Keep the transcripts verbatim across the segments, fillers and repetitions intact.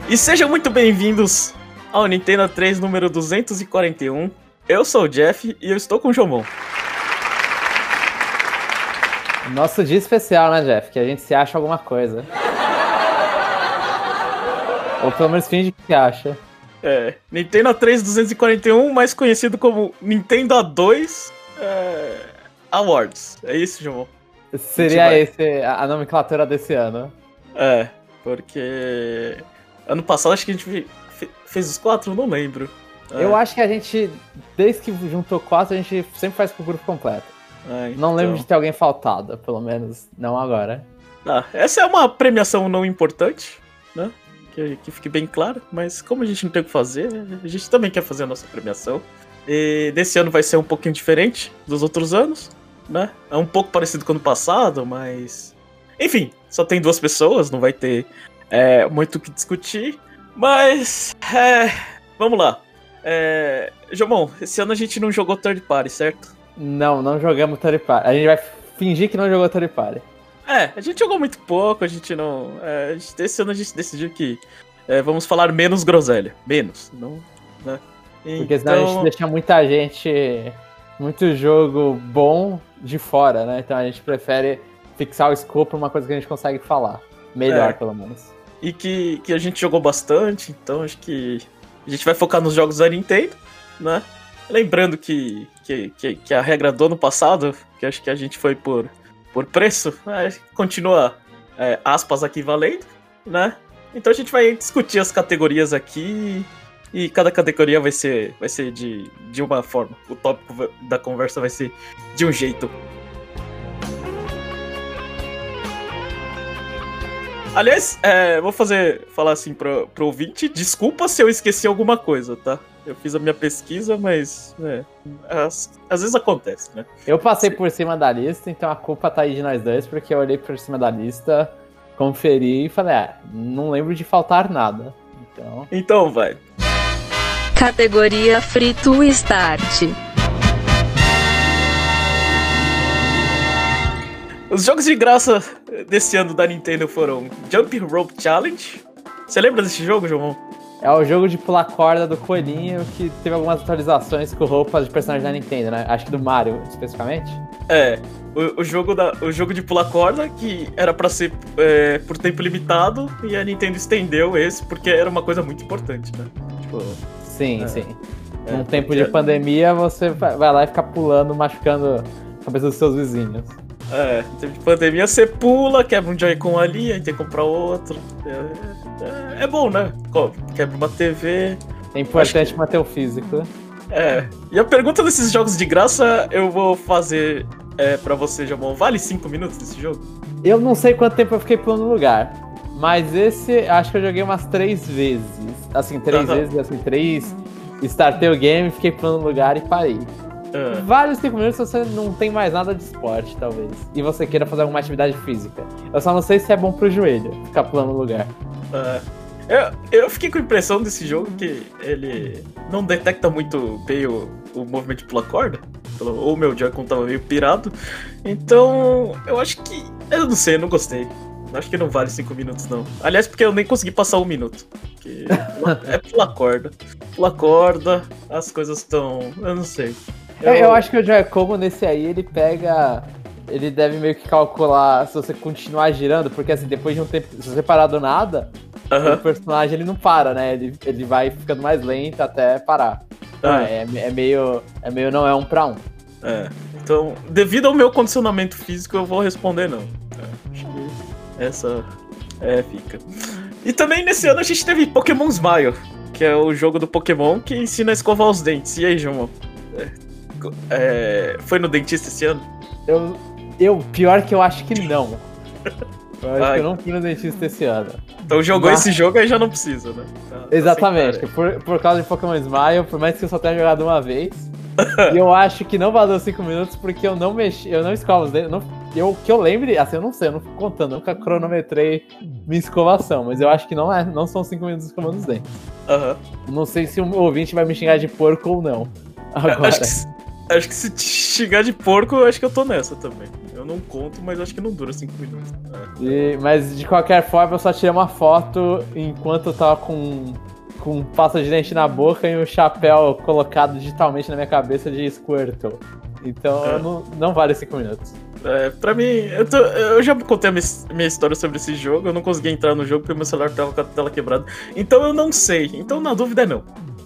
E sejam muito bem-vindos ao Nintendo três número duzentos e quarenta e um. Eu sou o Jeff e eu estou com o Jomon. Nosso dia especial, né, Jeff? Que a gente se acha alguma coisa. Ou pelo menos finge que se acha. É, Nintendo três duzentos e quarenta e um, mais conhecido como Nintendo A dois é, Awards. É isso, Jomon? Seria esse a nomenclatura desse ano. É, porque ano passado acho que a gente fez os quatro, não lembro. É. Eu acho que a gente, desde que juntou quatro, a gente sempre faz com o grupo completo. É, então... Não lembro de ter alguém faltado, pelo menos não agora. Ah, essa é uma premiação não importante, né? Que, que fique bem claro, mas como a gente não tem o que fazer, a gente também quer fazer a nossa premiação. E desse ano vai ser um pouquinho diferente dos outros anos, né? É um pouco parecido com o ano passado, mas... Enfim, só tem duas pessoas, não vai ter é, muito o que discutir. Mas, é, vamos lá. É, Jomon, esse ano a gente não jogou third party, certo? Não, não jogamos third party. A gente vai fingir que não jogou third party. É, a gente jogou muito pouco, a gente não... É, a gente, esse ano a gente decidiu que é, vamos falar menos groselha. Menos, não... Né? Então... Porque senão a gente deixa muita gente... Muito jogo bom de fora, né? Então a gente prefere fixar o escopo pra uma coisa que a gente consegue falar. Melhor, é, pelo menos. E que, que a gente jogou bastante, então acho que a gente vai focar nos jogos da Nintendo, né? Lembrando que, que, que, que a regra do ano passado, que acho que a gente foi por, por preço, é, continua, é, aspas, aqui valendo, né? Então a gente vai discutir as categorias aqui e cada categoria vai ser, vai ser de, de uma forma. O tópico da conversa vai ser de um jeito. Aliás, é, vou fazer, falar assim pro, pro ouvinte, desculpa se eu esqueci alguma coisa, tá? Eu fiz a minha pesquisa, mas é, às, às vezes acontece, né? Eu passei por cima da lista, então a culpa tá aí de nós dois, porque eu olhei por cima da lista, conferi e falei, ah, não lembro de faltar nada. Então, então vai. Categoria Free to Start. Os jogos de graça desse ano da Nintendo foram Jump Rope Challenge. Você lembra desse jogo, João? É o jogo de pular corda do coelhinho que teve algumas atualizações com roupas de personagem da Nintendo, né? Acho que do Mario, especificamente. É, o, o, jogo, da, o jogo de pular corda que era pra ser é, por tempo limitado e a Nintendo estendeu esse porque era uma coisa muito importante, né? Tipo, sim, é, sim. É, Num tempo porque... de pandemia, você vai lá e fica pulando, machucando a cabeça dos seus vizinhos. É, em tempo de pandemia você pula, quebra um Joy-Con ali, aí tem que comprar outro. É, é, é bom, né? Quebra uma T V. É importante que... manter o físico. É. E a pergunta desses jogos de graça eu vou fazer é, pra você, Jamon. Vale cinco minutos desse jogo? Eu não sei quanto tempo eu fiquei pulando no lugar. Mas esse, acho que eu joguei umas três vezes. Assim, três uhum. vezes, assim, três. Startei o game, fiquei pulando no lugar e parei. Uh. Vale os cinco minutos se você não tem mais nada de esporte, talvez. E você queira fazer alguma atividade física. Eu só não sei se é bom pro joelho, ficar pulando no lugar. Uh. Eu, eu fiquei com a impressão desse jogo que ele não detecta muito bem o, o movimento de pular corda. Ou o meu Joy-Con tava meio pirado. Então, eu acho que... Eu não sei, eu não gostei. Acho que não vale cinco minutos, não. Aliás, porque eu nem consegui passar um minuto. Porque é pular corda. Pular corda, as coisas estão... Eu não sei. Eu, eu acho que o Joy-Con nesse aí, ele pega... Ele deve meio que calcular se você continuar girando, porque assim, depois de um tempo, se você parar do nada, uhum. o personagem ele não para, né? Ele, ele vai ficando mais lento até parar. Então uhum. é, é, meio, é meio não é um pra um. É, então, devido ao meu condicionamento físico, eu vou responder não. É, acho que essa é, fica. E também nesse ano a gente teve Pokémon Smile, que é o jogo do Pokémon que ensina a escovar os dentes. E aí, João? É, é, foi no dentista esse ano? Eu, eu, pior que eu acho que não. Eu acho Ai. que eu não fui no dentista esse ano. Então jogou Mas... esse jogo aí já não precisa, né? Tá, Exatamente. Tá por, por causa de Pokémon Smile, por mais que eu só tenha jogado uma vez. E eu acho que não valeu cinco minutos porque eu não mexi, eu não escovo os dentes. Não, eu, que eu lembre, assim, eu não sei, eu não fico contando, eu nunca cronometrei minha escovação, mas eu acho que não, é, não são cinco minutos escovando os dentes. Uhum. Não sei se o ouvinte vai me xingar de porco ou não. Agora. Acho que, acho que se te xingar de porco, eu acho que eu tô nessa também. Eu eu não conto, mas acho que não dura cinco minutos. É. E, mas de qualquer forma, eu só tirei uma foto enquanto eu tava com, com pasta de dente na boca e um chapéu colocado digitalmente na minha cabeça de Squirtle. Então é. não, não vale cinco minutos. É, pra mim, eu, tô, eu já contei a minha, minha história sobre esse jogo, eu não consegui entrar no jogo porque meu celular tava com a tela quebrada. Então eu não sei, então na dúvida é não.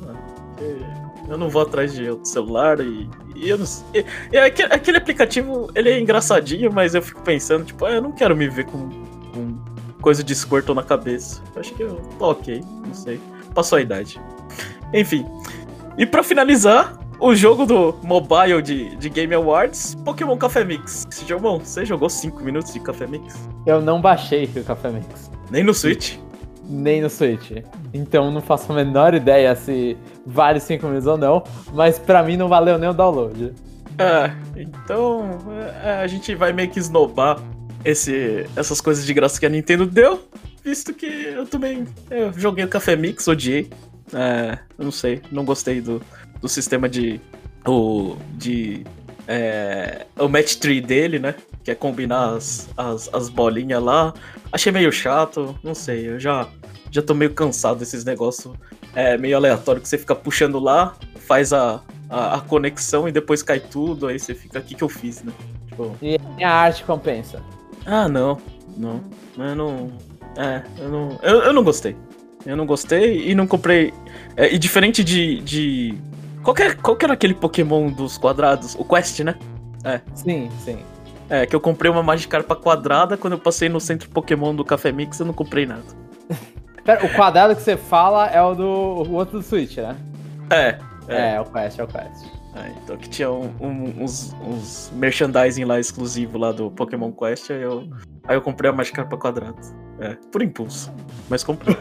Eu não vou atrás de outro celular e, e eu não sei. E, e aquele, aquele aplicativo, ele é engraçadinho, mas eu fico pensando, tipo, ah, eu não quero me ver com, com coisa de Squirtle na cabeça. Eu acho que eu tô ok, não sei. Passou a idade. Enfim. E pra finalizar, o jogo do mobile de, de Game Awards, Pokémon Café Mix. Jomon, você jogou cinco minutos de Café Mix? Eu não baixei o Café Mix. Nem no Switch? Nem no Switch. Então não faço a menor ideia se vale cinco minutos ou não, mas pra mim não valeu nem o download. É, então é, a gente vai meio que esnobar esse, essas coisas de graça que a Nintendo deu, visto que eu também eu joguei o Café Mix, odiei. É, eu não sei, não gostei do, do sistema de. O, de é, o match tree dele, né? Que é combinar as, as, as bolinhas lá. Achei meio chato, não sei, eu já, já tô meio cansado desses negócios é, meio aleatório que você fica puxando lá, faz a, a, a conexão e depois cai tudo, aí você fica, o que que eu fiz, né? Tipo... E a arte compensa? Ah, não, não, eu não, é, eu não, eu, eu não gostei, eu não gostei e não comprei, é, e diferente de, de, qual que, é, qual que era aquele Pokémon dos quadrados, o Quest, né? É. Sim, sim. É, que eu comprei uma Magikarpa quadrada, quando eu passei no centro Pokémon do Café Mix, eu não comprei nada. Pera, o quadrado que você fala é o do o outro do Switch, né? É. É, é o Quest, é o Quest. É, então que tinha um, um, uns, uns merchandising lá exclusivo lá do Pokémon Quest, aí eu, aí eu comprei a Magikarpa quadrada. É, por impulso, mas comprei.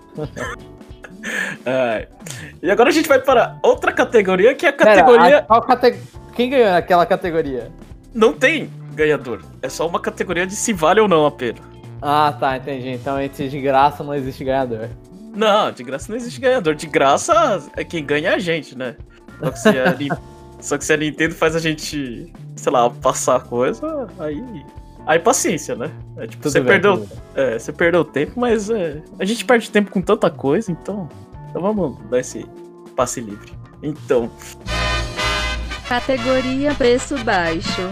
É. E agora a gente vai para outra categoria, que é a categoria... Pera, a, qual cate... Quem ganhou naquela categoria? Não tem ganhador, é só uma categoria de se vale ou não a pena. Ah, tá, entendi. Então entre de graça não existe ganhador. Não, de graça não existe ganhador. De graça é quem ganha é a gente, né? Só que se a, Só que se a Nintendo faz a gente, sei lá, passar coisa, aí... Aí paciência, né? É, tipo, você, bem, perdeu, é, você perdeu tempo, mas é, a gente perde tempo com tanta coisa, então... Então vamos dar esse passe livre. Então... Categoria preço baixo.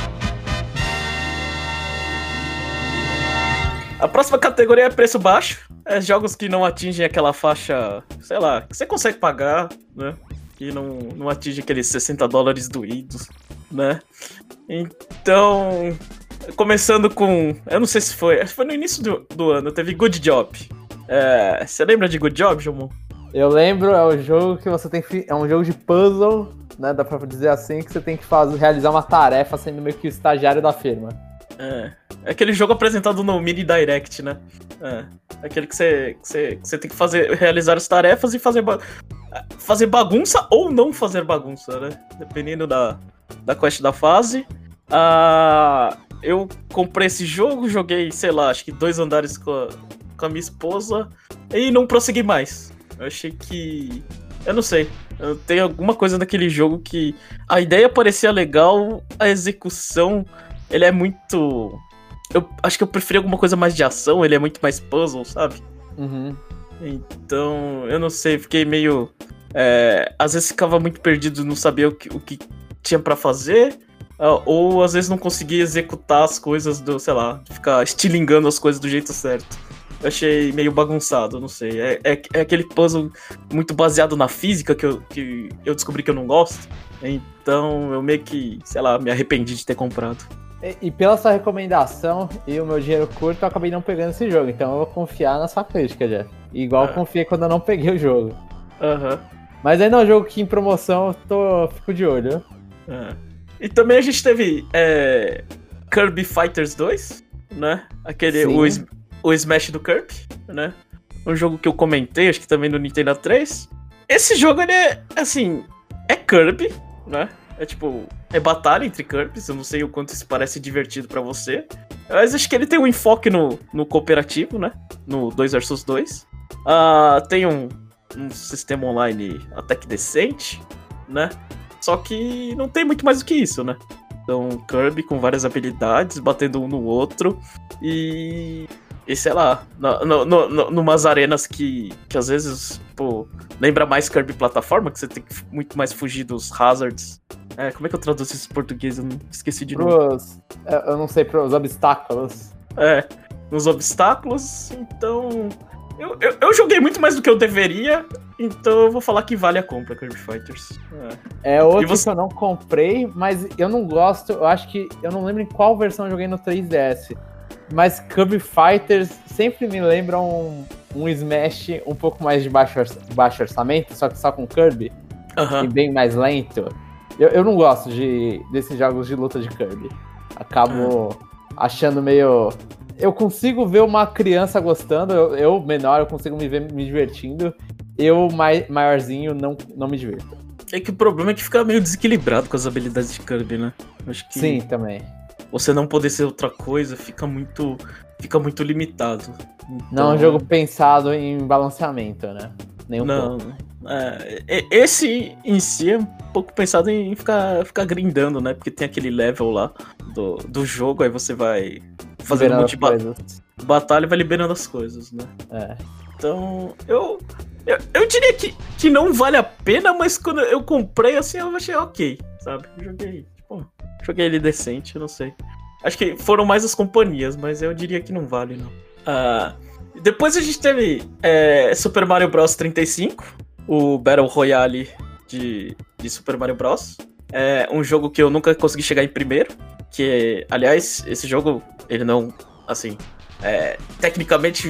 A próxima categoria é preço baixo. É jogos que não atingem aquela faixa, sei lá, que você consegue pagar, né? Que não, não atinge aqueles sessenta dólares doídos, né? Então, começando com... Eu não sei se foi... Acho que foi no início do, do ano, teve Good Job. É, você lembra de Good Job, Jomon? Eu lembro, é o jogo que você tem que... É um jogo de puzzle, né? Dá pra dizer assim, que você tem que fazer, realizar uma tarefa sendo meio que o estagiário da firma. É, é aquele jogo apresentado no Mini Direct, né? É, aquele que você, que você, que você tem que fazer, realizar as tarefas e fazer, ba- fazer bagunça ou não fazer bagunça, né? Dependendo da, da quest da fase. Ah, eu comprei esse jogo, joguei, sei lá, acho que dois andares com a, com a minha esposa e não prossegui mais. Eu achei que... Eu não sei, tem alguma coisa naquele jogo que a ideia parecia legal, a execução... Ele é muito... Eu acho que eu preferi alguma coisa mais de ação, ele é muito mais puzzle, sabe? Uhum. Então, eu não sei, fiquei meio... É, às vezes ficava muito perdido, não sabia o que, o que tinha pra fazer, ou às vezes não conseguia executar as coisas do, sei lá, ficar estilingando as coisas do jeito certo. Eu achei meio bagunçado, não sei. É, é, é aquele puzzle muito baseado na física que eu, que eu descobri que eu não gosto. Então, eu meio que, sei lá, me arrependi de ter comprado. E, e pela sua recomendação e o meu dinheiro curto, eu acabei não pegando esse jogo. Então eu vou confiar na sua crítica, Jeff. Igual ah. eu confiei quando eu não peguei o jogo. Aham. Uhum. Mas ainda é um jogo que em promoção eu tô, fico de olho. Ah. E também a gente teve é, Kirby Fighters dois, né? Aquele, o, o Smash do Kirby, né? Um jogo que eu comentei, acho que também no Nintendo três. Esse jogo, ele é, assim, é Kirby, né? É tipo, é batalha entre Kirby's, eu não sei o quanto isso parece divertido pra você. Mas acho que ele tem um enfoque no, no cooperativo, né? No dois versus dois. Uh, tem um, um sistema online até que decente, né? Só que não tem muito mais do que isso, né? Então, Kirby com várias habilidades, batendo um no outro. E... E sei lá, no, no, no, numas arenas que, que às vezes, pô, lembra mais Kirby plataforma, que você tem que muito mais fugir dos hazards. É, como é que eu traduzo isso em português? Eu não esqueci de novo. Eu não sei, pros obstáculos. É, nos obstáculos, então... Eu, eu, eu joguei muito mais do que eu deveria, então eu vou falar que vale a compra, Kirby Fighters. É, é outro você... que eu não comprei, mas eu não gosto, eu acho que... Eu não lembro em qual versão eu joguei no três D S. Mas Kirby Fighters sempre me lembra um, um Smash um pouco mais de baixo, baixo orçamento, só que só com Kirby, uhum. E bem mais lento. Eu, eu não gosto de, desses jogos de luta de Kirby. Acabo uhum. achando meio... Eu consigo ver uma criança gostando, eu, eu menor, eu consigo me ver me divertindo. Eu, mai, maiorzinho, não, não me divirto. É que o problema é que fica meio desequilibrado com as habilidades de Kirby, né? Acho que... Sim, também. Você não poder ser outra coisa fica muito, fica muito limitado. Então... Não é um jogo pensado em balanceamento, né? Nem um não, pouco. É, esse em si é um pouco pensado em ficar, ficar grindando, né? Porque tem aquele level lá do, do jogo, aí você vai fazendo um monte de ba- batalha e vai liberando as coisas, né? É. Então, eu, eu, eu diria que, que não vale a pena, mas quando eu comprei, assim, eu achei ok, sabe? Joguei, tipo... Joguei ele decente, eu não sei. Acho que foram mais as companhias, mas eu diria que não vale, não. Ah, depois a gente teve é, Super Mario Bros. trinta e cinco, o Battle Royale de, de Super Mario Bros. É um jogo que eu nunca consegui chegar em primeiro, que, aliás, esse jogo, ele não, assim... É, tecnicamente,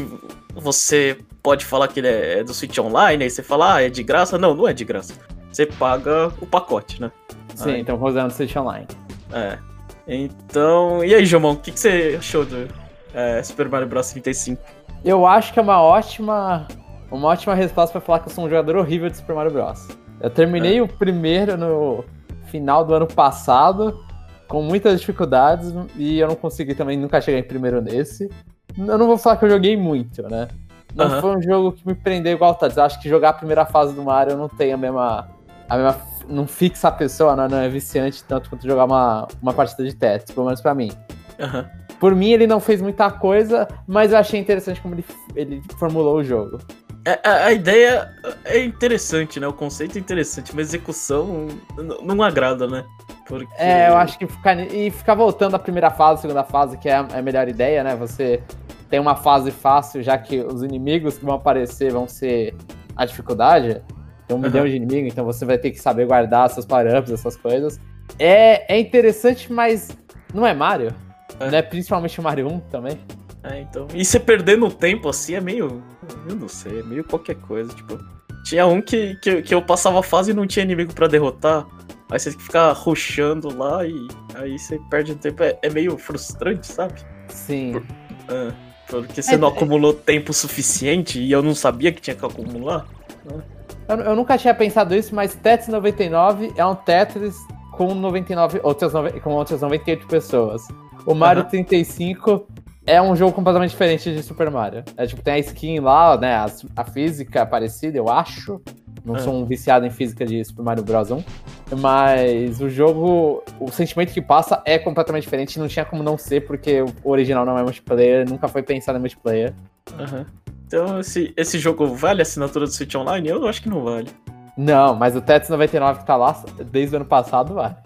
você pode falar que ele é do Switch Online, aí você fala, ah, é de graça. Não, não é de graça. Você paga o pacote, né? Sim, aí. Então usando o Switch Online. É, então... E aí, Jomon, o que, que você achou do é, Super Mario Bros. trinta e cinco? Eu acho que é uma ótima uma ótima resposta pra falar que eu sou um jogador horrível de Super Mario Bros. Eu terminei é. o primeiro no final do ano passado, com muitas dificuldades, e eu não consegui também, nunca chegar em primeiro nesse. Eu não vou falar que eu joguei muito, né? Não uhum. foi um jogo que me prendeu igual tá. Eu acho que jogar a primeira fase do Mario não tem a mesma... A mesma não fixa a pessoa, não, não é viciante tanto quanto jogar uma, uma partida de Tetris, pelo menos pra mim. Uhum. Por mim, ele não fez muita coisa, mas eu achei interessante como ele, ele formulou o jogo. A, a, a ideia é interessante, né? O conceito é interessante, mas a execução não, não agrada, né? Porque... É, eu acho que ficar, e ficar voltando à primeira fase, segunda fase, que é a, a melhor ideia, né? Você tem uma fase fácil, já que os inimigos que vão aparecer vão ser a dificuldade. Tem um uhum. milhão de inimigos, então você vai ter que saber guardar seus power-ups, essas coisas. É, é interessante, mas não é Mario. É. Né? Principalmente o Mario um também. É, então. E você perder no tempo assim é meio... Eu não sei, é meio qualquer coisa, tipo... Tinha um que, que, que eu passava a fase e não tinha inimigo pra derrotar. Aí você tem que ficar rushando lá e aí você perde o tempo. É, é meio frustrante, sabe? Sim. Por, é, porque você é, não acumulou é... tempo suficiente e eu não sabia que tinha que acumular. É. Eu, eu nunca tinha pensado isso, mas Tetris noventa e nove é um Tetris com noventa e nove, outras, com outras noventa e oito pessoas. O Mario uhum. trinta e cinco é um jogo completamente diferente de Super Mario. É tipo, tem a skin lá, né? A, a física é parecida, eu acho. Não uhum. sou um viciado em física de Super Mario Bros. um. Mas o jogo, o sentimento que passa é completamente diferente. Não tinha como não ser, porque o original não é multiplayer, nunca foi pensado em multiplayer. Aham. Uhum. Então, esse, esse jogo vale a assinatura do Switch Online? Eu acho que não vale. Não, mas o Tetris noventa e nove que tá lá desde o ano passado vale.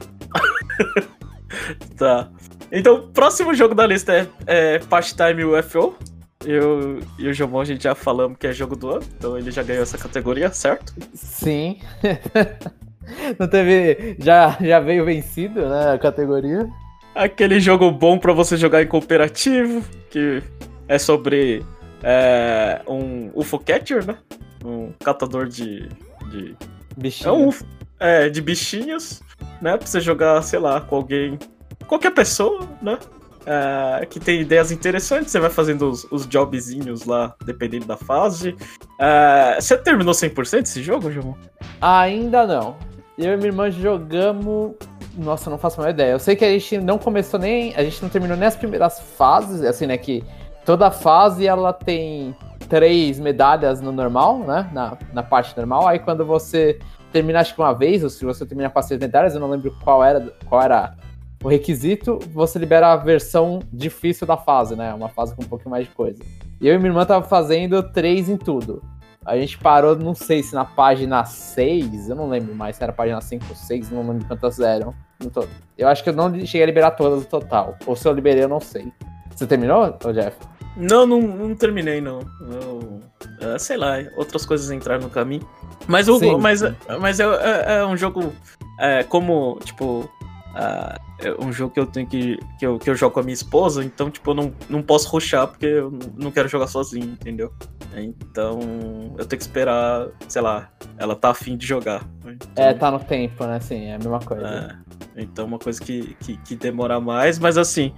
Tá. Então, o próximo jogo da lista é, é Pastime U F O. Eu e o Jomon, a gente já falamos que é jogo do ano, então ele já ganhou essa categoria, certo? Sim. Não teve... Já, já veio vencido, né, a categoria. Aquele jogo bom pra você jogar em cooperativo, que é sobre... É um U F O Catcher, né? Um catador de... de... Bichinhos. É um U F O, é, de bichinhos, né? Pra você jogar, sei lá, com alguém... Qualquer pessoa, né? É, que tem ideias interessantes. Você vai fazendo os, os jobzinhos lá, dependendo da fase. É, você terminou cem por cento esse jogo, João? Ainda não. Eu e minha irmã jogamos... Nossa, não faço a menor ideia. Eu sei que a gente não começou nem... A gente não terminou nem as primeiras fases, assim, né? Que... Toda fase ela tem três medalhas no normal, né? Na, na parte normal. Aí quando você termina, acho que uma vez, ou se você termina com as três medalhas, eu não lembro qual era, qual era o requisito, você libera a versão difícil da fase, né? Uma fase com um pouquinho mais de coisa. E eu e minha irmã tava fazendo três em tudo. A gente parou, não sei se na página seis, eu não lembro mais se era a página cinco ou seis, não lembro quantas eram. Eu acho que eu não cheguei a liberar todas no total. Ou se eu liberei, eu não sei. Você terminou, Jeff? Não, não, não terminei, não. Eu, é, sei lá, outras coisas entraram no caminho. Mas, o, Sim, mas, sim. mas é, é, é um jogo é, como, tipo... Uh, é um jogo que eu tenho que, que, eu, que eu jogo com a minha esposa, então, tipo, eu não, não posso rushar porque eu não quero jogar sozinho, entendeu? Então, eu tenho que esperar, sei lá, ela tá afim de jogar. Então, é, tá no tempo, né? Sim, é a mesma coisa. É, então, uma coisa que, que, que demora mais, mas assim,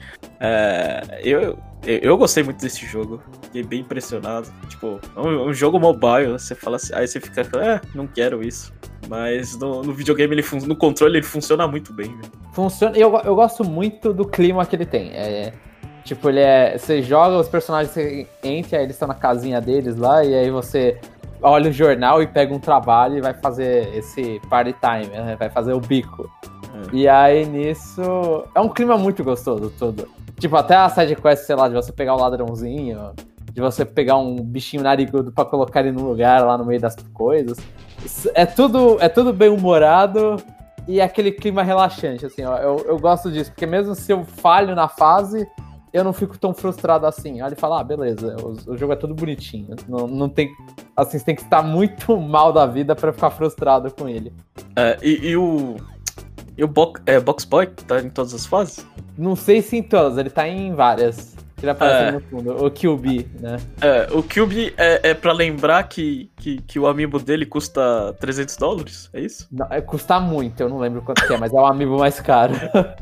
é, eu, eu, eu gostei muito desse jogo, fiquei bem impressionado. Tipo, é um, um jogo mobile, você fala assim, aí você fica, é, não quero isso. Mas no, no videogame, ele fun- no controle, ele funciona muito bem. Véio. Funciona. Eu, eu gosto muito do clima que ele tem. É, tipo, ele é. Você joga os personagens, você entra, aí eles estão na casinha deles lá, e aí você olha o jornal e pega um trabalho e vai fazer esse party time, né? Vai fazer o bico. É. E aí nisso. É um clima muito gostoso tudo. Tipo, até a side quest, sei lá, de você pegar o ladrãozinho, de você pegar um bichinho narigudo pra colocar ele num lugar lá no meio das coisas. É tudo, é tudo bem humorado e aquele clima relaxante, assim, ó, eu, eu gosto disso, porque mesmo se eu falho na fase, eu não fico tão frustrado assim. Olha e fala, ah, beleza, o, o jogo é tudo bonitinho, não, não tem, assim, você tem que estar muito mal da vida pra ficar frustrado com ele. É, e, e o, e o Bo- é, Box Boy tá em todas as fases? Não sei se em todas, ele tá em várias. Ele aparece é. no fundo, o Q B, né? É, o Q B é, é pra lembrar que, que, que o amiibo dele custa trezentos dólares, é isso? Não, é, custa muito, eu não lembro quanto que é, mas é o amiibo mais caro.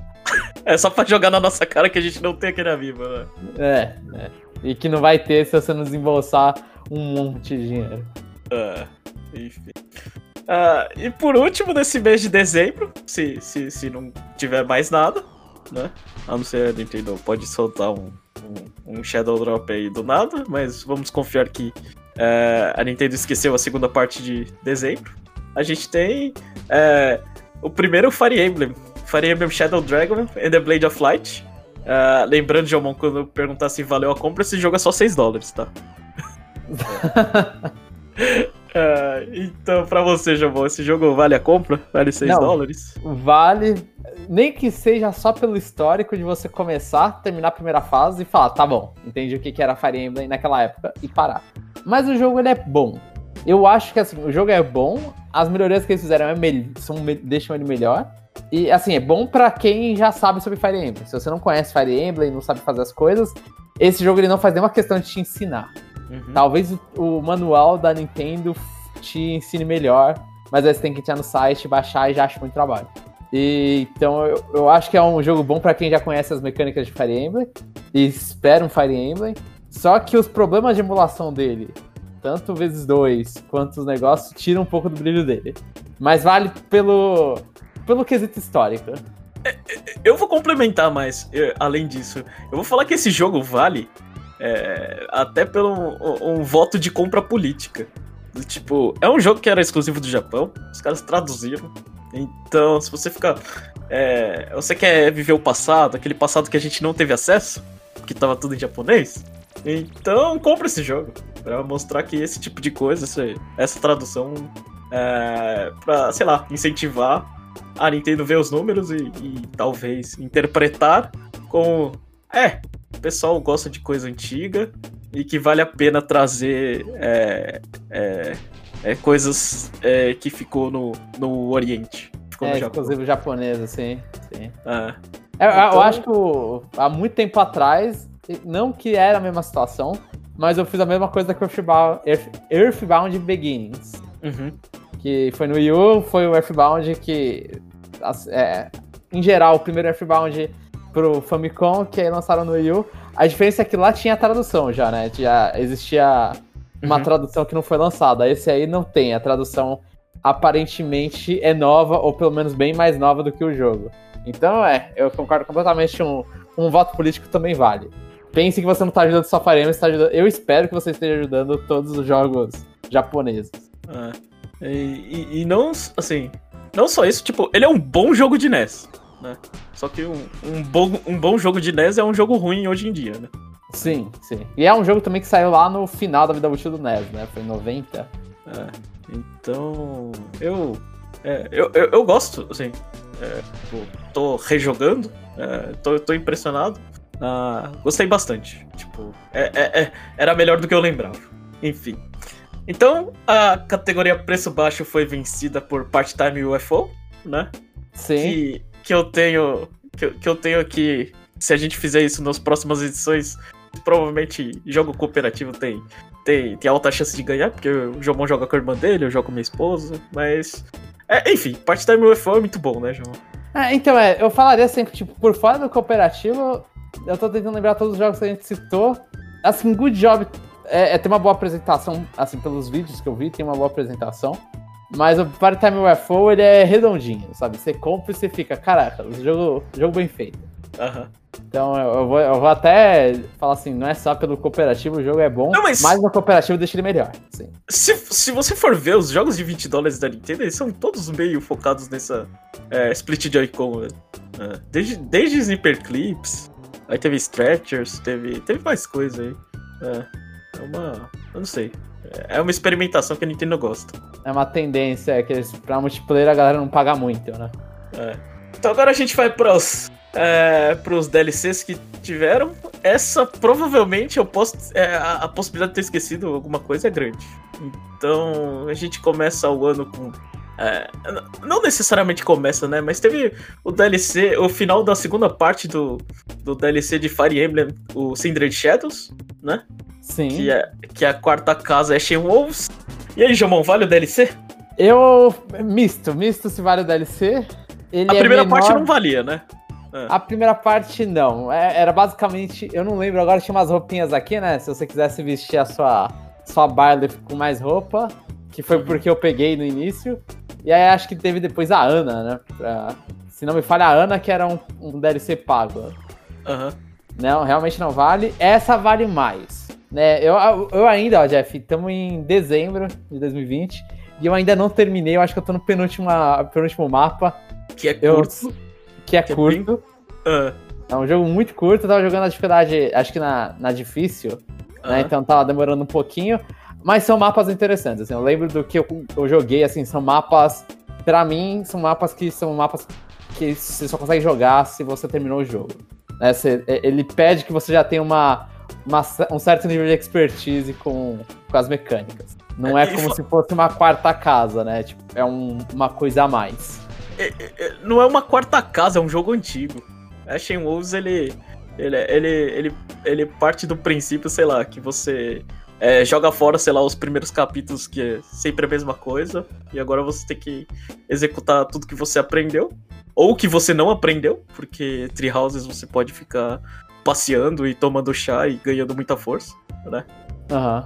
É só pra jogar na nossa cara que a gente não tem aquele amiibo, né? É, é. E que não vai ter se você não desembolsar um monte de dinheiro. É, enfim. Ah, e por último, nesse mês de dezembro, se, se, se não tiver mais nada, né? A não ser a Nintendo pode soltar um, um, um Shadow Drop aí do nada, mas vamos confiar que é, a Nintendo esqueceu a segunda parte de dezembro. A gente tem é, o primeiro Fire Emblem, Fire Emblem Shadow Dragon and the Blade of Light. Uh, lembrando, Jomon, quando eu perguntar se valeu a compra, esse jogo é só seis dólares, tá? Uh, então, pra você, Jomon, esse jogo vale a compra? Vale seis dólares? Vale, nem que seja só pelo histórico de você começar, terminar a primeira fase e falar, tá bom, entendi o que que era Fire Emblem naquela época e parar. Mas o jogo, ele é bom. Eu acho que, assim, o jogo é bom, as melhorias que eles fizeram é me- são, deixam ele melhor. E, assim, é bom pra quem já sabe sobre Fire Emblem. Se você não conhece Fire Emblem, não sabe fazer as coisas, esse jogo ele não faz nenhuma questão de te ensinar. Uhum. Talvez o, o manual da Nintendo te ensine melhor, mas aí você tem que entrar no site, baixar e já acha muito trabalho. E, então eu, eu acho que é um jogo bom pra quem já conhece as mecânicas de Fire Emblem e espera um Fire Emblem. Só que os problemas de emulação dele, tanto vezes dois quanto os negócios, tiram um pouco do brilho dele. Mas vale pelo... pelo quesito histórico. Eu vou complementar mais, eu, além disso. Eu vou falar que esse jogo vale é, até pelo um, um voto de compra política. Tipo, é um jogo que era exclusivo do Japão, os caras traduziram. Então, se você ficar... É, você quer viver o passado, aquele passado que a gente não teve acesso, que tava tudo em japonês, então compra esse jogo, pra mostrar que esse tipo de coisa, essa, essa tradução, é, pra, sei lá, incentivar a Nintendo ver os números e, e talvez interpretar como... É, o pessoal gosta de coisa antiga e que vale a pena trazer é, é, é, coisas é, que ficou no, no Oriente. Ficou é, no Japão. Inclusive japonesa, sim. sim. Ah, eu, então... eu acho que o, há muito tempo atrás, não que era a mesma situação, mas eu fiz a mesma coisa com Earthbound, Earth, Earthbound Beginnings. Uhum. Que foi no Wii U, foi o Earthbound que... É, em geral, o primeiro Earthbound pro Famicom, que aí lançaram no Wii U. A diferença é que lá tinha a tradução já, né? Já existia uma uhum. tradução que não foi lançada. Esse aí não tem. A tradução aparentemente é nova, ou pelo menos bem mais nova do que o jogo. Então, é, eu concordo completamente. Um, um voto político também vale. Pense que você não tá ajudando só Fire Emblem, você tá ajudando... Eu espero que você esteja ajudando todos os jogos japoneses. Ah, e, e, e não, assim... Não só isso, tipo, ele é um bom jogo de N E S. né? Só que um, um, bom, um bom jogo de N E S é um jogo ruim hoje em dia, né? Sim, sim. E é um jogo também que saiu lá no final da vida útil do N E S, né? Foi em noventa. É, então, eu, é, eu, eu, eu gosto, assim, é, tô rejogando, é, tô, tô impressionado, ah, gostei bastante, tipo, é, é, é, era melhor do que eu lembrava, enfim. Então, a categoria preço baixo foi vencida por Part-Time U F O, né? Sim. Que, que eu tenho, que, eu- que eu tenho aqui, se a gente fizer isso nas próximas edições, provavelmente jogo cooperativo tem, tem, tem alta chance de ganhar, porque o Jomon joga com a irmã dele, eu jogo com minha esposa, mas... É, enfim, Part-Time U F O é muito bom, né, João? É, então, é, eu falaria sempre, tipo, por fora do cooperativo, eu tô tentando lembrar todos os jogos que a gente citou. Assim, Good Job é, é ter uma boa apresentação, assim, pelos vídeos que eu vi, tem uma boa apresentação. Mas o Part-Time U F O, ele é redondinho, sabe? Você compra e você fica, caraca, o jogo, jogo bem feito. Aham. Então eu, eu, vou, eu vou até falar assim, não é só pelo cooperativo, o jogo é bom, Não, mas- mas no cooperativo deixa ele melhor, sim. Se, se você for ver os jogos de vinte dólares da Nintendo, eles são todos meio focados nessa é, split Joy-Con, né? É, desde, desde Sniper Clips, aí teve Stretchers, teve, teve mais coisa aí. É, é uma... eu não sei. É é uma experimentação que a Nintendo gosta. É uma tendência é que eles, pra multiplayer a galera não paga muito, né? É. Então agora a gente vai pros, é, pros D L Cs que tiveram. Essa provavelmente eu posso. É, a, a possibilidade de ter esquecido alguma coisa é grande. Então a gente começa o ano com. É, não necessariamente começa, né? Mas teve o D L C, o final da segunda parte do, do D L C de Fire Emblem, o Kindred Shadows, né? Sim. Que é, que é a quarta casa Ashen Wolves. E aí, Jomon, vale o D L C? Eu. Misto, misto se vale o D L C. Ele A é primeira menor... parte não valia, né? É. A primeira parte não. É- era basicamente. Eu não lembro agora, tinha umas roupinhas aqui, né? Se você quisesse vestir a sua, sua Barley com mais roupa. Que foi porque eu peguei no início. E aí acho que teve depois a Ana, né? Pra... Se não me falha, a Ana, que era um, um D L C pago. Aham. Não, realmente não vale. Essa vale mais. Né? Eu, eu ainda, ó, Jeff, estamos em dezembro de dois mil e vinte. E eu ainda não terminei. Eu acho que eu tô no penúltimo, penúltimo mapa. Que é Eu, curto. que é Que é curto. Ah, É um jogo muito curto. Eu tava jogando a dificuldade, acho que na, na difícil. Né? Aham. Então tava demorando um pouquinho. Mas são mapas interessantes. Assim, eu lembro do que eu, eu joguei. Assim, são mapas. Pra mim, são mapas que são mapas que você só consegue jogar se você terminou o jogo. Né? Você, ele pede que você já tenha uma, uma, um certo nível de expertise com, com as mecânicas. Não é, É, e como fa- se fosse uma quarta casa, né? Tipo, é um, uma coisa a mais. é- é- não é uma quarta casa, é um jogo antigo. Ashen Wolves, ele, ele, ele, ele, ele parte do princípio, sei lá, que você é, joga fora, sei lá, os primeiros capítulos, que é sempre a mesma coisa, e agora você tem que executar tudo que você aprendeu, ou que você não aprendeu, porque Tree Houses você pode ficar passeando e tomando chá e ganhando muita força, né? Aham.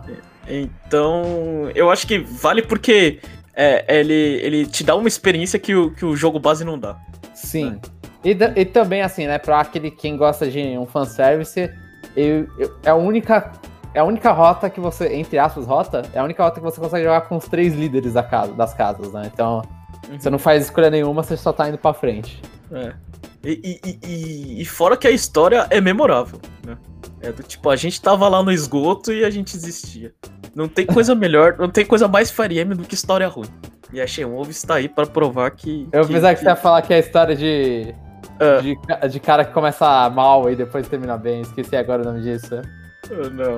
Então, eu acho que vale porque é, ele, ele te dá uma experiência que o, que o jogo base não dá. Sim. E, da- e também, assim, né, pra aquele quem gosta de um fanservice, eu, eu, é a única. É a única rota que você, entre aspas, rota, é a única rota que você consegue jogar com os três líderes da casa, das casas, né? Então, você não faz escolha nenhuma, você só tá indo pra frente. É. E, e, e, e fora que a história é memorável, né? É do tipo, a gente tava lá no esgoto e a gente existia. Não tem coisa melhor, não tem coisa mais Fire Emblem do que história ruim. E a Shen Wolves tá aí pra provar que... Eu que, pensava que você ia falar que é a história de, Ah. de, ca- de cara que começa mal e depois termina bem. Esqueci agora o nome disso. Ah, não,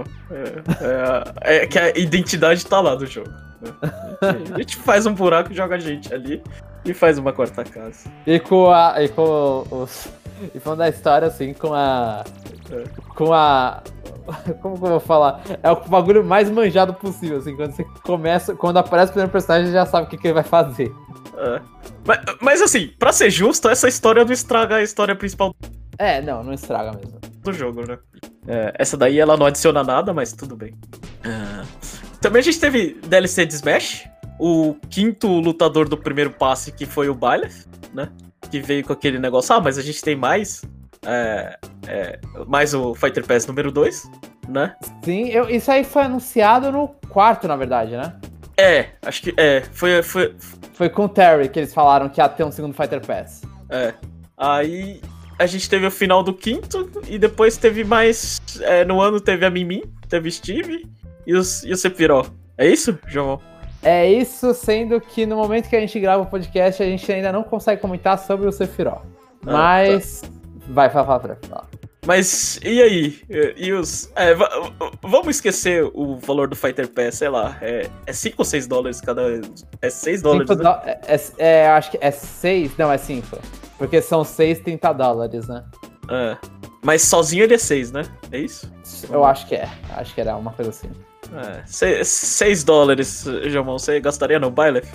é, é, é que a identidade tá lá do jogo, né? A gente- a gente faz um buraco, joga a gente ali e faz uma quarta casa. E com a. E com os. E falando da história, assim, com a. Com a. Como que eu vou falar? É o bagulho mais manjado possível, assim. Quando você começa. Quando aparece o primeiro personagem, você já sabe o que, que ele vai fazer. É. Mas, mas assim, pra ser justo, essa história não estraga a história principal É, não, não estraga mesmo. do jogo, né? É, essa daí ela não adiciona nada, mas tudo bem. É. Também a gente teve D L C de Smash, o quinto lutador do primeiro passe, que foi o Byleth, né? Que veio com aquele negócio, ah, mas a gente tem mais, é, é, mais o Fighter Pass número dois, né? Sim, eu, isso aí foi anunciado no quarto, na verdade, né? É, acho que, é, foi, foi, Foi com o Terry que eles falaram que ia ter um segundo Fighter Pass. é. Aí a gente teve o final do quinto e depois teve mais... É, no ano teve a Mimim, teve Steve e, os, e o Sephiroth. É isso, João? É isso, sendo que no momento que a gente grava o podcast, a gente ainda não consegue comentar sobre o Sephiroth. Ah, mas... Tá. Vai, fala, fala, fala, fala. Mas, e aí? E os... É, v- vamos esquecer o valor do Fighter Pass, sei lá, é cinco ou seis dólares cada... É seis dólares, né? Do... É, é, acho que é seis, não, é cinco. Porque são seis, trinta dólares, né? É. Mas sozinho ele é seis, né? É isso? Eu acho que é, acho que era uma coisa assim. É, seis dólares, Jamon, você gastaria no Byleth?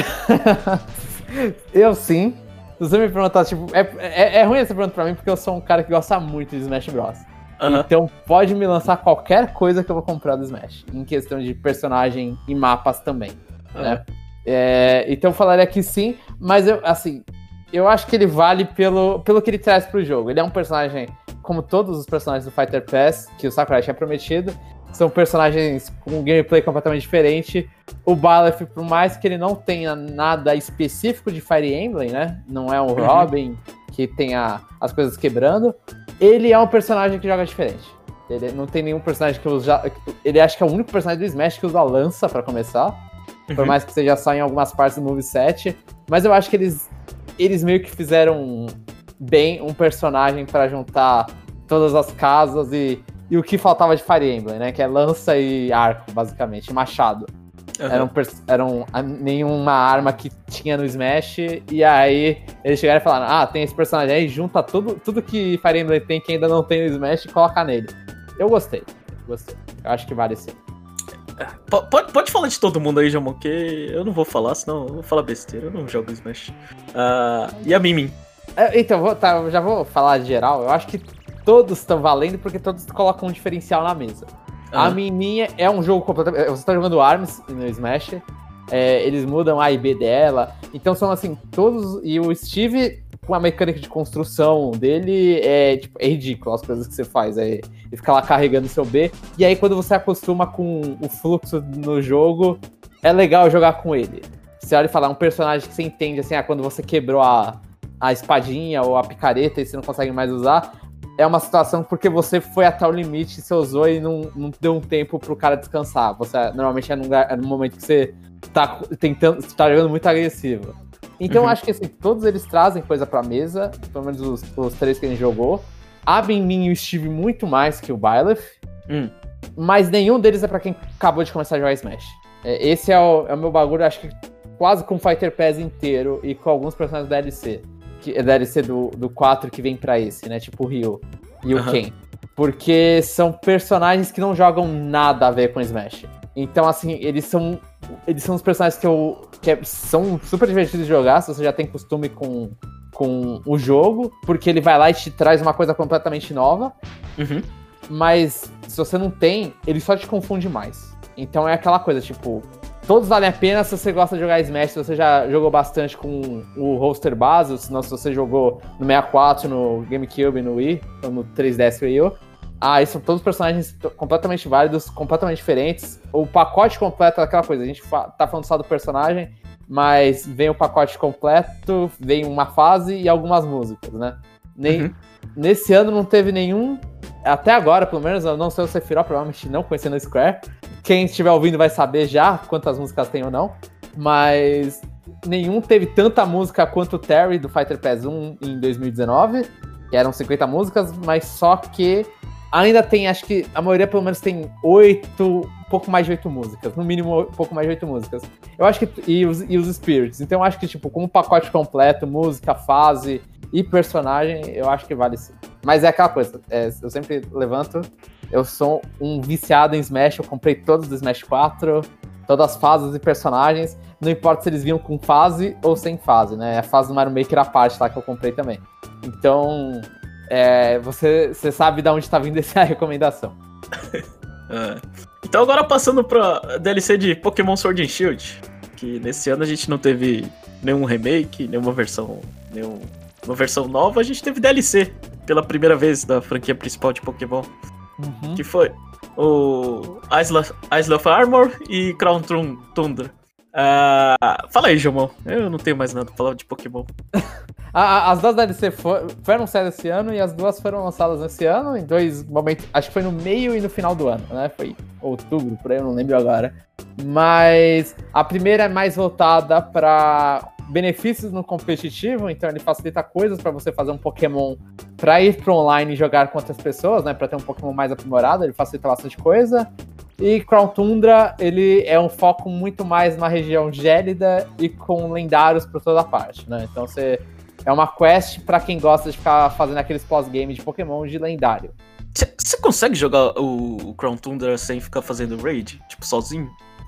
Eu sim. Se você me perguntar, tipo, é, é, é ruim essa pergunta pra mim, porque eu sou um cara que gosta muito de Smash Bros. Uh-huh. Então pode me lançar qualquer coisa que eu vou comprar do Smash, em questão de personagem e mapas também, uh-huh. né? É, então eu falaria que sim, mas eu, assim, eu acho que ele vale pelo, pelo que ele traz pro jogo. Ele é um personagem, como todos os personagens do Fighter Pass, que o Sakurai tinha prometido, são personagens com um gameplay completamente diferente. O Byleth, por mais que ele não tenha nada específico de Fire Emblem, né? Não é um uhum. Robin que tenha as coisas quebrando. Ele é um personagem que joga diferente. Ele não tem nenhum personagem que usa... Ele acho que é o único personagem do Smash que usa lança pra começar. Uhum. Por mais que seja só em algumas partes do moveset. Mas eu acho que eles, eles meio que fizeram bem um personagem pra juntar todas as casas e... E o que faltava de Fire Emblem, né? Que é lança e arco, basicamente, e machado. Uhum. Eram, eram nenhuma arma que tinha no Smash. E aí eles chegaram e falaram: ah, tem esse personagem aí, junta tudo, tudo que Fire Emblem tem que ainda não tem no Smash e coloca nele. Eu gostei, gostei. Eu acho que vale sim. Pode, pode falar de todo mundo aí, Jamon, que eu não vou falar, senão eu vou falar besteira. Eu não jogo Smash. Uh, e a Mimim? É, então, vou, tá, eu já vou falar de geral. Eu acho que todos estão valendo porque todos colocam um diferencial na mesa. Ah. A Mimim é um jogo completamente... Você tá jogando ARMS no Smash, é, eles mudam A e B dela, então são assim, todos... E o Steve, com a mecânica de construção dele, é, tipo, é ridículo as coisas que você faz. É, ele fica lá carregando o seu B, e aí quando você acostuma com o fluxo no jogo, é legal jogar com ele. Você olha e fala, um personagem que você entende, assim, ah, quando você quebrou a, a espadinha ou a picareta e você não consegue mais usar... É uma situação porque você foi até o limite, você usou e não, não deu um tempo pro cara descansar. Você normalmente é num, é num momento que você tá tentando, tá jogando muito agressivo. Então uhum. eu acho que assim, todos eles trazem coisa pra mesa, pelo menos os, os três que a gente jogou. A Mimim e o Steve muito mais que o Byleth, hum. mas nenhum deles é pra quem acabou de começar a jogar Smash. É, esse é o, é o meu bagulho, acho que quase com o Fighter Pass inteiro e com alguns personagens da D L C. Que é D L C do, do quatro que vem pra esse, né? Tipo o Ryu e uhum. o Ken. Porque são personagens que não jogam nada a ver com Smash. Então, assim, eles são eles são os personagens que, eu, que é, são super divertidos de jogar, se você já tem costume com, com o jogo, porque ele vai lá e te traz uma coisa completamente nova. Uhum. Mas, se você não tem, ele só te confunde mais. Então é aquela coisa, tipo... Todos valem a pena se você gosta de jogar Smash, se você já jogou bastante com o roster base, ou se não, se você jogou no sessenta e quatro, no GameCube, no Wii, ou no três D S Wii U. Ah, esses são todos personagens completamente válidos, completamente diferentes. O pacote completo é aquela coisa, a gente tá falando só do personagem, mas vem o pacote completo, vem uma fase e algumas músicas, né? Nem, uhum. Nesse ano não teve nenhum, até agora, pelo menos, eu não sei o Sephiroth, provavelmente não conhecendo o Square. Quem estiver ouvindo vai saber já quantas músicas tem ou não. Mas nenhum teve tanta música quanto o Terry do Fighter Pass um em dois mil e dezenove. Que eram cinquenta músicas, mas só que ainda tem, acho que a maioria pelo menos tem oito, um pouco mais de oito músicas. No mínimo, um pouco mais de oito músicas. Eu acho que... E os, e os Spirits. Então eu acho que, tipo, como pacote completo, música, fase e personagem, eu acho que vale sim. Mas é aquela coisa, é, eu sempre levanto... Eu sou um viciado em Smash, eu comprei todos do Smash quatro, todas as fases e personagens, não importa se eles vinham com fase ou sem fase, né? A fase do Mario Maker à parte lá que eu comprei também. Então, é, você, você sabe de onde tá vindo essa recomendação. é. Então agora passando pra D L C de Pokémon Sword and Shield, que nesse ano a gente não teve nenhum remake, nenhuma versão, nenhuma versão nova, a gente teve D L C pela primeira vez da franquia principal de Pokémon. Uhum. Que foi o Isle of Armor e Crown Tundra. Uh, fala aí, Jomon. Eu não tenho mais nada pra falar de Pokémon. As duas D L C foram, foram anunciadas esse ano e as duas foram lançadas esse ano em dois momentos. Acho que foi no meio e no final do ano, né? Foi outubro, por aí, eu não lembro agora. Mas a primeira é mais voltada para benefícios no competitivo, então ele facilita coisas para você fazer um Pokémon para ir pro online e jogar com outras pessoas, né? Para ter um Pokémon mais aprimorado, ele facilita bastante coisa. E Crown Tundra, ele é um foco muito mais na região gélida e com lendários por toda parte, né? Então você é uma quest pra quem gosta de ficar fazendo aqueles pós-game de Pokémon de lendário. Você consegue jogar o, o Crown Tundra sem ficar fazendo raid? Tipo, sozinho?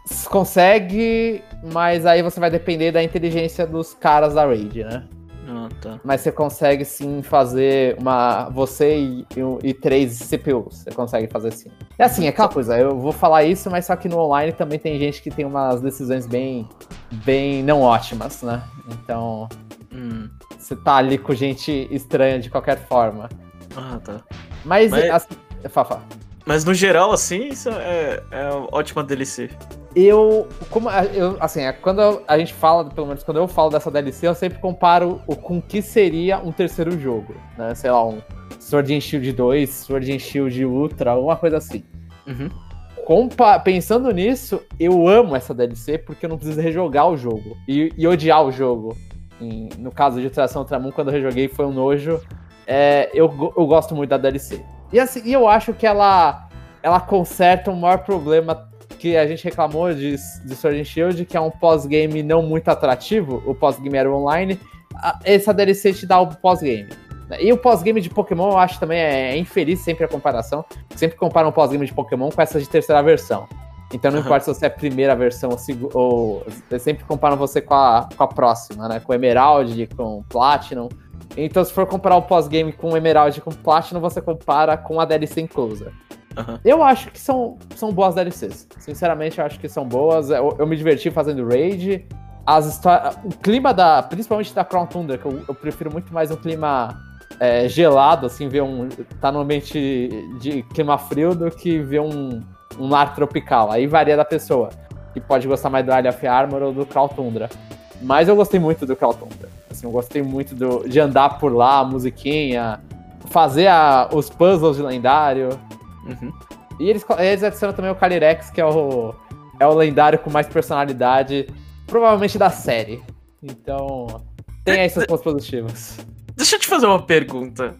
Consegue, mas aí você vai depender da inteligência dos caras da raid, né? Ah, tá. Mas você consegue sim fazer uma... Você e, e, e três C P Us. Você consegue fazer sim. É assim, é aquela coisa, eu vou falar isso, mas só que no online também tem gente que tem umas decisões bem, bem não ótimas, né? Então... Hum. Você tá ali com gente estranha de qualquer forma. Ah, tá. Mas... mas... assim, Fafá. Mas no geral, assim, isso é, é ótima D L C. Eu, como, eu, assim, quando a gente fala, pelo menos quando eu falo dessa D L C, eu sempre comparo o, com o que seria um terceiro jogo, né? Sei lá, um Sword and Shield dois, Sword and Shield Ultra, alguma coisa assim. Uhum. Compa- pensando nisso, eu amo essa D L C porque eu não preciso rejogar o jogo e, e odiar o jogo. Em, no caso de Tração Ultramoon, quando eu rejoguei foi um nojo. É, eu, eu gosto muito da D L C. E, assim, e eu acho que ela, ela conserta o maior problema que a gente reclamou de, de Sword and Shield, que é um pós-game não muito atrativo. O pós-game era online. Essa D L C te dá o pós-game. E o pós-game de Pokémon eu acho também é, é infeliz sempre a comparação. Sempre comparam o pós-game de Pokémon com essa de terceira versão. Então não uhum. importa se você é a primeira versão ou, seg- ou sempre comparam você com a, com a próxima, né? Com Emerald, com Platinum. Então se for comparar o pós-game com Emerald e com Platinum, você compara com a D L C inclusa. Uhum. Eu acho que são, são boas D L Cs. Sinceramente, eu acho que são boas. Eu, eu me diverti fazendo raid. As histórias, o clima da, principalmente da Crown Tundra, que eu, eu prefiro muito mais um clima é, gelado, assim, ver um, tá no ambiente de clima frio do que ver um, um lar tropical. Aí varia da pessoa, que pode gostar mais do Isle of Armor ou do Crown Tundra. Mas eu gostei muito do Crown Tundra. Assim, eu gostei muito do, de andar por lá, a musiquinha, fazer a, os puzzles de lendário. Uhum. E eles, eles adicionam também o Calyrex, que é o, é o lendário com mais personalidade, provavelmente da série. Então, tem aí seus pontos positivos. Deixa eu te fazer uma pergunta.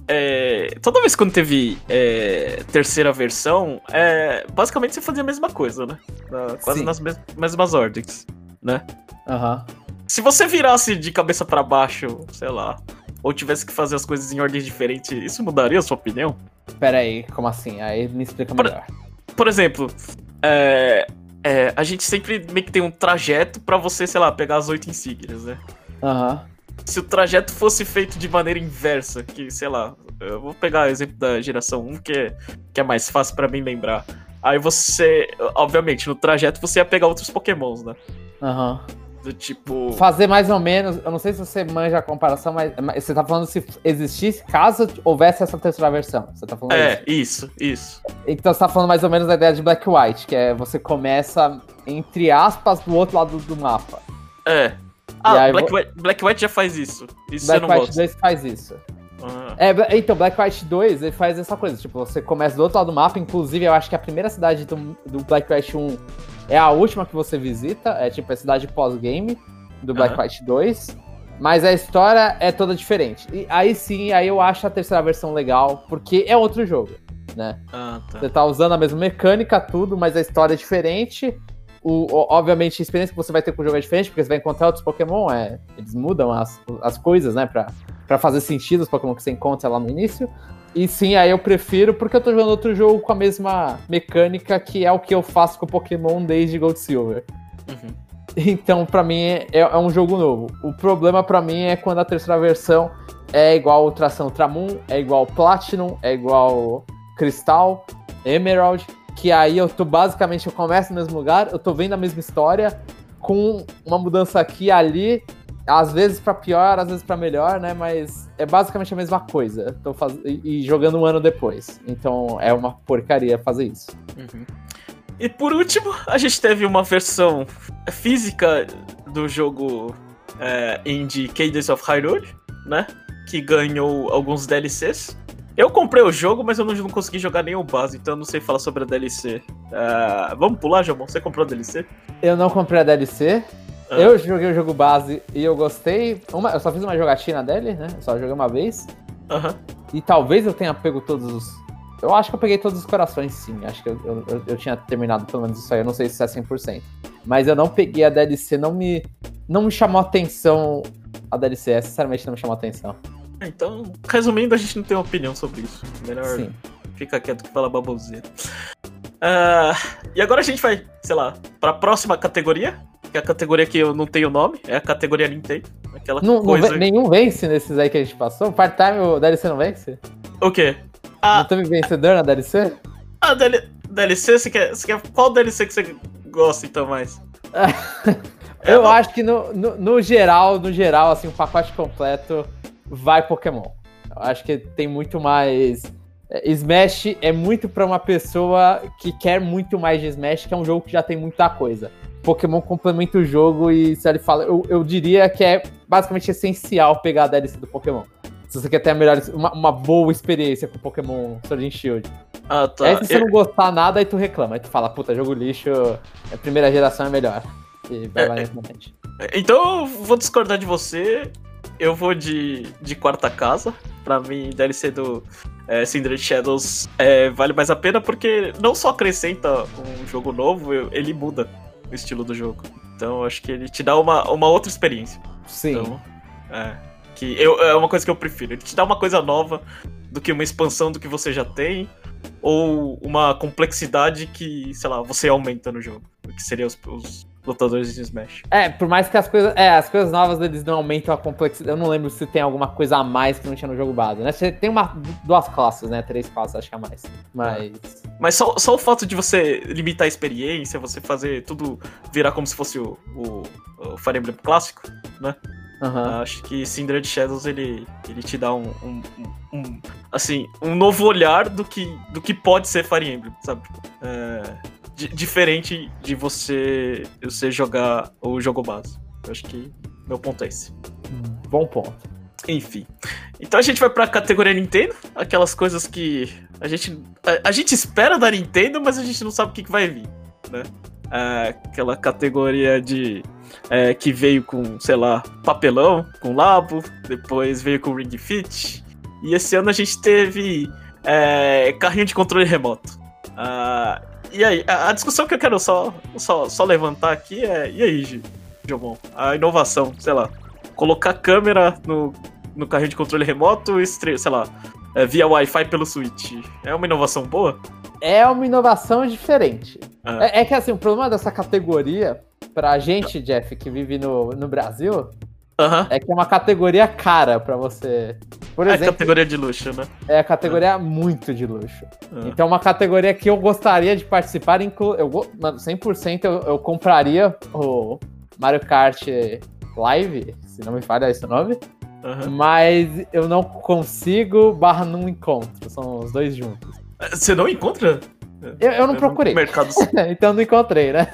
É, toda vez quando teve é, terceira versão, é, basicamente você fazia a mesma coisa, né? Na, quase Sim. nas mes- mesmas ordens, né? Aham. Uhum. Se você virasse de cabeça pra baixo, sei lá, ou tivesse que fazer as coisas em ordens diferentes, isso mudaria a sua opinião? Pera aí, como assim? Aí me explica melhor. Por, por exemplo, é, é, a gente sempre meio que tem um trajeto pra você, sei lá, pegar as oito insígnias, né? Aham. Uhum. Se o trajeto fosse feito de maneira inversa, que, sei lá, eu vou pegar o exemplo da geração um, que é, que é mais fácil pra mim lembrar. Aí você, obviamente, no trajeto você ia pegar outros pokémons, né? Aham. Uhum. Do tipo... Fazer mais ou menos, eu não sei se você manja a comparação, mas, mas você tá falando se existisse, caso houvesse essa terceira versão. Você tá falando É, isso, isso. Então você tá falando mais ou menos da ideia de Black White, que é você começa, entre aspas, do outro lado do mapa. É. Ah, Black, vo... White, Black White já faz isso. Isso Black você não White gosta. dois faz isso. Ah. É, então, Black White dois, ele faz essa coisa, tipo, você começa do outro lado do mapa, inclusive eu acho que a primeira cidade do, do Black White um é a última que você visita, é tipo a cidade pós-game do Black uhum. White dois, mas a história é toda diferente. E aí sim, aí eu acho a terceira versão legal, porque é outro jogo, né? Ah, tá. Você tá usando a mesma mecânica, tudo, mas a história é diferente. O, o, obviamente, a experiência que você vai ter com o jogo é diferente, porque você vai encontrar outros Pokémon, é, eles mudam as, as coisas, né, pra, pra fazer sentido os Pokémon que você encontra lá no início. E sim, aí eu prefiro, porque eu tô jogando outro jogo com a mesma mecânica, que é o que eu faço com o Pokémon desde Gold Silver. Uhum. Então, pra mim, é, é um jogo novo. O problema pra mim é quando a terceira versão é igual Tração Ultramoon, é igual Platinum, é igual Crystal, Emerald, que aí eu tô basicamente, eu começo no mesmo lugar, eu tô vendo a mesma história, com uma mudança aqui e ali, às vezes pra pior, às vezes pra melhor, né, mas é basicamente a mesma coisa, tô faz... e jogando um ano depois, então é uma porcaria fazer isso. Uhum. E por último, a gente teve uma versão física do jogo é, indie Cadence of Hyrule, né? Que ganhou alguns D L Cs. Eu comprei o jogo, mas eu não, não consegui jogar nem o base, então eu não sei falar sobre a D L C. Uh, vamos pular, Jomon? Você comprou a D L C? Eu não comprei a D L C. Ah. Eu joguei o jogo base e eu gostei. Uma, eu só fiz uma jogatina dele, né? Eu só joguei uma vez. Uhum. E talvez eu tenha pego todos os... Eu acho que eu peguei todos os corações, sim. Acho que eu, eu, eu, eu tinha terminado pelo menos isso aí. Eu não sei se é cem por cento. Mas eu não peguei a D L C. Não me, não me chamou atenção a D L C. Sinceramente, não me chamou atenção. Então, resumindo, a gente não tem opinião sobre isso. Melhor Sim. Fica quieto que fala baboseira. Uh, e agora a gente vai, sei lá, pra próxima categoria. Que é a categoria que eu não tenho nome. É a categoria Nintendo. Aquela não, coisa... não, nenhum vence nesses aí que a gente passou? O part-time, o D L C não vence? O quê? Ah, não teve vencedor na D L C? Ah, D L C, você quer, você quer... Qual D L C que você gosta, então, mais? Eu é, acho que no, no, no geral, no geral, assim, o pacote completo... vai Pokémon. Eu acho que tem muito mais... Smash é muito pra uma pessoa que quer muito mais de Smash, que é um jogo que já tem muita coisa. Pokémon complementa o jogo e se ele fala... Eu, eu diria que é basicamente essencial pegar a D L C do Pokémon. Se você quer ter a melhor, uma, uma boa experiência com Pokémon Sword and Shield. Ah, tá. Aí se você eu... não gostar nada, aí tu reclama. Aí tu fala, puta, jogo lixo, a primeira geração é melhor. E vai é, lá realmente. Então eu vou discordar de você... Eu vou de, de quarta casa. Pra mim, D L C do é, Kindred Shadows é, vale mais a pena porque não só acrescenta um jogo novo, ele muda o estilo do jogo. Então, eu acho que ele te dá uma, uma outra experiência. Sim. Então, é, que eu, é uma coisa que eu prefiro. Ele te dá uma coisa nova do que uma expansão do que você já tem ou uma complexidade que, sei lá, você aumenta no jogo. Que seria os... os lutadores de Smash. É, por mais que as coisas... É, as coisas novas deles não aumentam a complexidade. Eu não lembro se tem alguma coisa a mais que não tinha no jogo base, né? Você tem uma, duas classes, né? Três classes, acho que é a mais. Mas... Mas só, só o fato de você limitar a experiência, você fazer tudo virar como se fosse o, o, o Fire Emblem clássico, né? Uhum. Acho que Kindred Shadows, ele, ele te dá um, um, um, um... Assim, um novo olhar do que, do que pode ser Fire Emblem, sabe? É... D- diferente de você, você jogar o jogo base. Eu acho que meu ponto é esse. Bom ponto. Enfim. Então a gente vai pra categoria Nintendo. Aquelas coisas que a gente, a, a gente espera da Nintendo, mas a gente não sabe o que, que vai vir, né? É, aquela categoria de... É, que veio com, sei lá, papelão, com Labo. Depois veio com Ring Fit. E esse ano a gente teve é, carrinho de controle remoto. Ah... E aí, a discussão que eu quero só, só, só levantar aqui é... E aí, Jomon? A inovação, sei lá. Colocar câmera no, no carrinho de controle remoto, estre- sei lá, é, via Wi-Fi pelo Switch. É uma inovação boa? É uma inovação diferente. Ah. É, é que, assim, o problema dessa categoria, pra gente, Jeff, que vive no, no Brasil... Uh-huh. É que é uma categoria cara pra você. Por exemplo, é categoria de luxo, né? É a categoria uh. muito de luxo. Uh. Então, uma categoria que eu gostaria de participar, inclu- eu, cem por cento eu, eu compraria o Mario Kart Live, se não me falha esse nome. Uh-huh. Mas eu não consigo barra não encontro. São os dois juntos. Você não encontra? Eu, eu não procurei. Mercados... então não encontrei, né?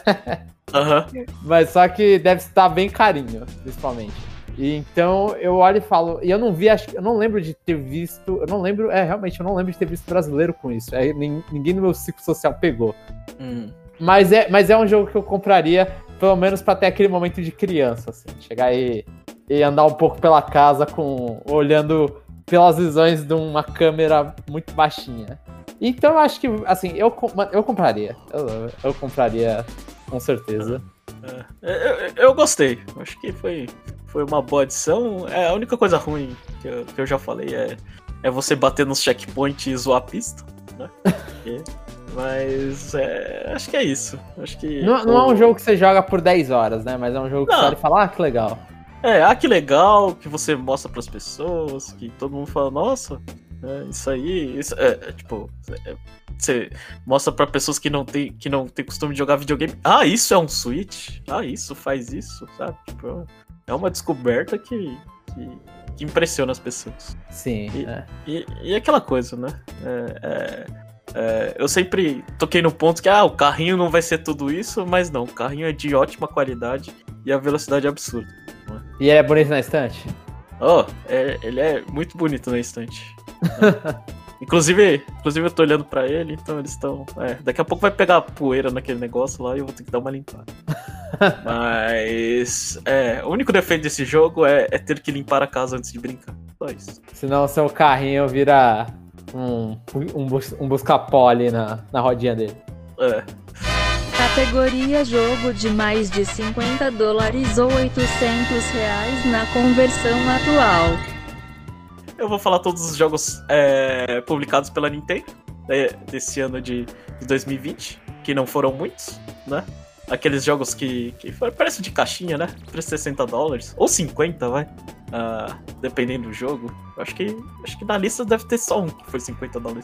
Uhum. Mas só que deve estar bem carinho, principalmente. E então eu olho e falo, e eu não vi, acho, eu não lembro de ter visto, eu não lembro, é, realmente, eu não lembro de ter visto brasileiro com isso. É, ninguém no meu ciclo social pegou. Hum. Mas, é, mas é um jogo que eu compraria, pelo menos pra ter aquele momento de criança, assim. Chegar e, e andar um pouco pela casa, com olhando pelas visões de uma câmera muito baixinha. Então eu acho que, assim, eu, eu compraria. Eu, eu compraria, com certeza. É, eu, eu gostei. Acho que foi, foi uma boa adição. É, a única coisa ruim que eu, que eu já falei é, é você bater nos checkpoints e zoar a pista, né? Porque, mas é, acho que é isso. Acho que não, não o... é um jogo que você joga por dez horas, né? Mas é um jogo que não. Você olha e fala, ah, que legal. É, ah, que legal, que você mostra pras pessoas, que todo mundo fala, nossa, é, isso aí, isso, é, é, tipo, é, você mostra pra pessoas que não tem, que não tem costume de jogar videogame, ah, isso é um Switch, ah, isso faz isso, sabe? Tipo, é uma descoberta que, que, que impressiona as pessoas. Sim, e, é. E, e aquela coisa, né? É, é, É, eu sempre toquei no ponto que ah, o carrinho não vai ser tudo isso, mas não, o carrinho é de ótima qualidade e a velocidade é absurda. E ele é bonito na estante? Oh, é, ele é muito bonito na estante. É. Inclusive, inclusive eu tô olhando pra ele, então eles estão... É, daqui a pouco vai pegar poeira naquele negócio lá e eu vou ter que dar uma limpada. Mas... É, o único defeito desse jogo é, é ter que limpar a casa antes de brincar. Só isso. Senão o seu carrinho vira um, um, bus, um busca-pó ali na, na rodinha dele. É. Categoria jogo de mais de cinquenta dólares ou oitocentos reais na conversão atual. Eu vou falar todos os jogos é, publicados pela Nintendo é, desse ano de, de dois mil e vinte, que não foram muitos, né? Aqueles jogos que, que foram preço de caixinha, né? Preço de sessenta dólares, ou cinquenta, vai. Uh, dependendo do jogo. Acho que, acho que na lista deve ter só um que foi cinquenta dólares.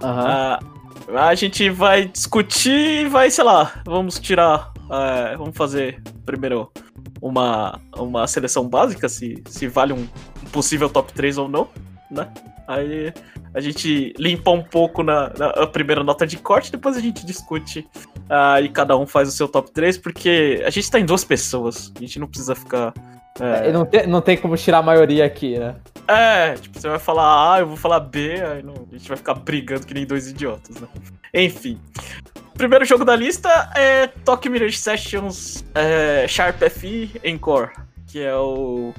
Uhum. Uh, a gente vai discutir, vai, sei lá, vamos tirar, uh, vamos fazer primeiro uma, uma seleção básica, se, se vale um possível top três ou não, né? Aí a gente limpa um pouco na, na primeira nota de corte, depois a gente discute uh, e cada um faz o seu top três, porque a gente tá em duas pessoas, a gente não precisa ficar... É... É, não, tem, não tem como tirar a maioria aqui, né? É, tipo, você vai falar A, eu vou falar B, aí não, a gente vai ficar brigando que nem dois idiotas, né? Enfim. O primeiro jogo da lista é Tokyo Mirage Sessions é, Sharp F I Encore, que é o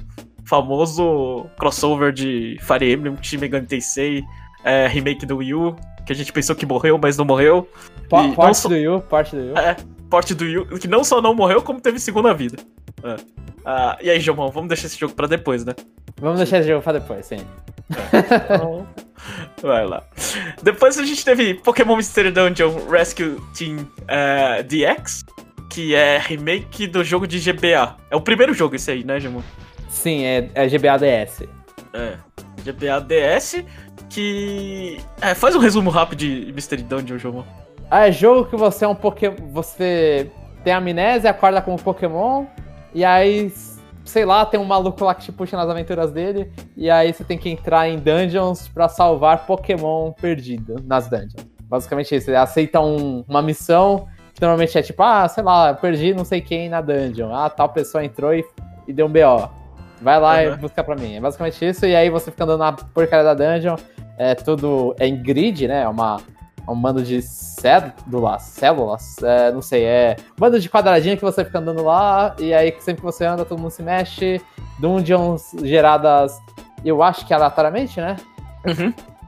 famoso crossover de Fire Emblem, Shin Megami Tensei, é, remake do Wii U, que a gente pensou que morreu, mas não morreu. P- parte so... do Wii U, parte do Wii U. É, parte do Wii U, que não só não morreu, como teve segunda vida. É. Ah, e aí, Jomão, vamos deixar esse jogo pra depois, né? Vamos deixar esse jogo pra depois, sim. É. Então, vai lá. Depois a gente teve Pokémon Mystery Dungeon Rescue Team uh, D X, que é remake do jogo de G B A. É o primeiro jogo esse aí, né, Jomão? Sim, é, é G B A D S. É, G B A D S, que... É, faz um resumo rápido de Mystery Dungeon, Jomão. Ah, é jogo que você é um Pokémon... Você tem amnésia, acorda com um Pokémon, e aí... Sei lá, tem um maluco lá que te puxa nas aventuras dele, e aí você tem que entrar em dungeons pra salvar Pokémon perdido nas dungeons. Basicamente isso, você aceita um, uma missão, que normalmente é tipo, ah, sei lá, eu perdi não sei quem na dungeon. Ah, tal pessoa entrou e, e deu um B O. Vai lá uhum. e busca pra mim. É basicamente isso, e aí você fica andando na porcaria da dungeon, é tudo é em grid, né, é uma... um bando de células, células, é, não sei, é um bando de quadradinho que você fica andando lá, e aí sempre que você anda, todo mundo se mexe, dungeons geradas, eu acho que aleatoriamente, né? Uhum.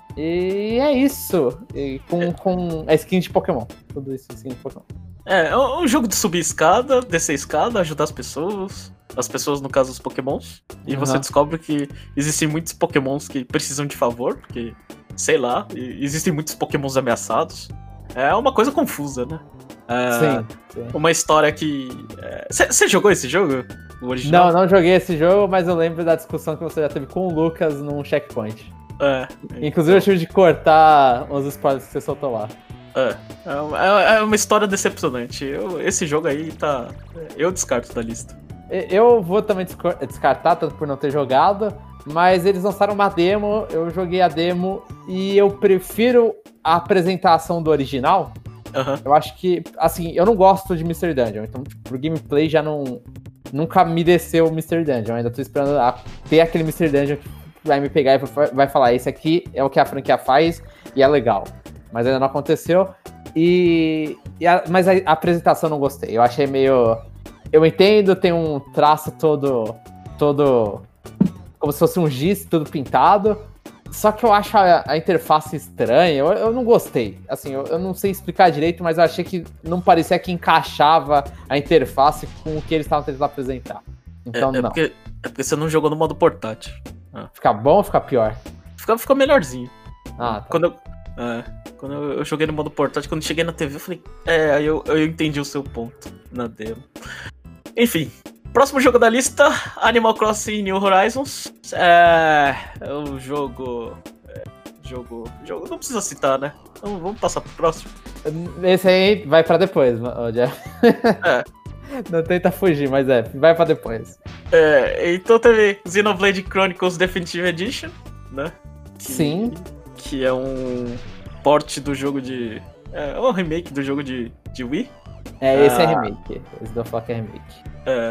E é isso, e com, é. com a skin de Pokémon, tudo isso, skin de Pokémon. É, é um jogo de subir escada, descer escada, ajudar as pessoas, as pessoas no caso os Pokémons, e uhum. você descobre que existem muitos Pokémons que precisam de favor, porque... Sei lá, existem muitos Pokémons ameaçados. É uma coisa confusa, né? É, sim, sim. Uma história que... Você é, jogou esse jogo? O original? Não, não joguei esse jogo, mas eu lembro da discussão que você já teve com o Lucas num checkpoint. É. Inclusive eu tive de cortar os spoilers que você soltou lá. É, é, é uma história decepcionante. Eu, esse jogo aí tá... Eu descarto da lista. Eu vou também descartar, tanto por não ter jogado... Mas eles lançaram uma demo, eu joguei a demo e eu prefiro a apresentação do original. Uhum. Eu acho que, assim, eu não gosto de Mystery Dungeon, então tipo, pro gameplay já não... Nunca me desceu o Mystery Dungeon, eu ainda tô esperando a, ter aquele Mystery Dungeon que vai me pegar e vai falar, esse aqui é o que a franquia faz e é legal. Mas ainda não aconteceu. E, e a, mas a, a apresentação eu não gostei, eu achei meio... Eu entendo, tem um traço todo... todo... como se fosse um giz tudo pintado, só que eu acho a, a interface estranha, eu, eu não gostei, assim, eu, eu não sei explicar direito, mas eu achei que não parecia que encaixava a interface com o que eles estavam tentando apresentar, então é, é não. Porque, é porque você não jogou no modo portátil. Ah. Fica bom ou fica pior? Fica, fica melhorzinho. Ah, tá. Quando eu, é, quando eu joguei no modo portátil, quando cheguei na T V, eu falei, é, aí eu, eu entendi o seu ponto na demo. Enfim. Próximo jogo da lista, Animal Crossing New Horizons. É, é um jogo, é, jogo... Jogo não precisa citar, né? Então vamos passar pro próximo. Esse aí vai pra depois, Jeff. É. Não tenta fugir, mas é, vai pra depois. É, então teve Xenoblade Chronicles Definitive Edition, né? Que, Sim. Que é um porte do jogo de... É um remake do jogo de, de Wii. É, esse ah, é remake. Esse do Flock é remake. É.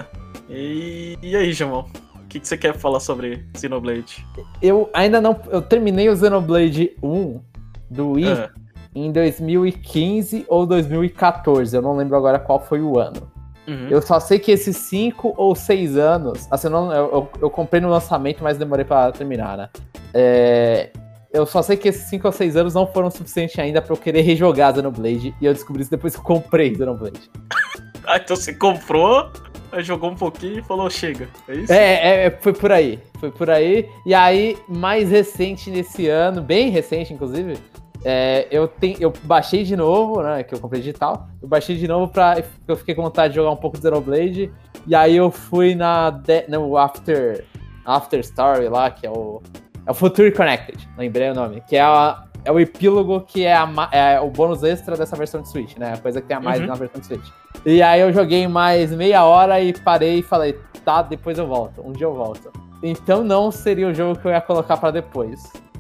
E, e aí, Jamon? O que, que você quer falar sobre Xenoblade? Eu ainda não... Eu terminei o Xenoblade um do Wii é. em dois mil e quinze ou dois mil e quatorze. Eu não lembro agora qual foi o ano. Uhum. Eu só sei que esses cinco ou seis anos... Assim, não, eu, eu, eu comprei no lançamento, mas demorei pra terminar, né? É... Eu só sei que esses cinco ou seis anos não foram suficientes ainda pra eu querer rejogar Xenoblade. E eu descobri isso depois que eu comprei Xenoblade. Ah, então você comprou, aí jogou um pouquinho e falou, chega. É isso? É, é, foi por aí. Foi por aí. E aí, mais recente nesse ano, bem recente, inclusive, é, eu, te, eu baixei de novo, né? Que eu comprei digital. Eu baixei de novo pra... Eu fiquei com vontade de jogar um pouco de Xenoblade. E aí eu fui na... De, no After... After Story lá, que é o... É o Future Connected, lembrei o nome. Que é, a, é o epílogo que é, a, é o bônus extra dessa versão de Switch, né? A coisa que tem a mais uhum. na versão de Switch. E aí eu joguei mais meia hora e parei e falei, tá, depois eu volto. Um dia eu volto. Então não seria o jogo que eu ia colocar pra depois.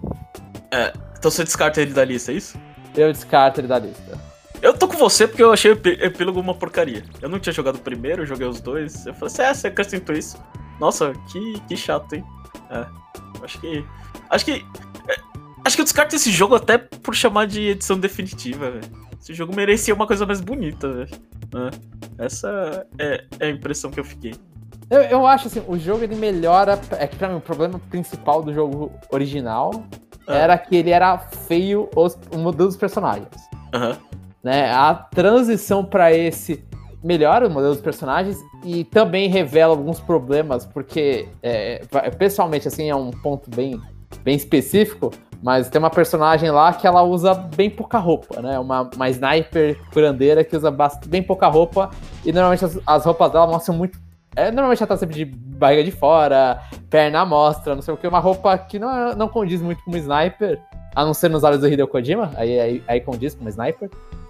É, então você descarta ele da lista, é isso? Eu descarto ele da lista. Eu tô com você porque eu achei o epílogo uma porcaria. Eu não tinha jogado o primeiro, eu joguei os dois. Eu falei assim, é, você acrescentou isso. Nossa, que, que chato, hein? É. Acho que. Acho que. Acho que eu descarto esse jogo até por chamar de edição definitiva, velho. Esse jogo merecia uma coisa mais bonita, velho. É. Essa é, é a impressão que eu fiquei. Eu, eu acho assim, o jogo ele melhora. É que pra mim o problema principal do jogo original ah. era que ele era feio os, o modelo dos personagens. Uhum. Né? A transição pra esse melhora o modelo dos personagens e também revela alguns problemas, porque é, pessoalmente assim é um ponto bem, bem específico, mas tem uma personagem lá que ela usa bem pouca roupa, né? Uma, uma sniper curandeira que usa bastante, bem pouca roupa e normalmente as, as roupas dela mostram muito... É, normalmente ela tá sempre de barriga de fora, perna à mostra, não sei o que, uma roupa que não, não condiz muito com uma sniper, a não ser nos olhos do Hideo Kojima, aí, aí, aí condiz com uma sniper,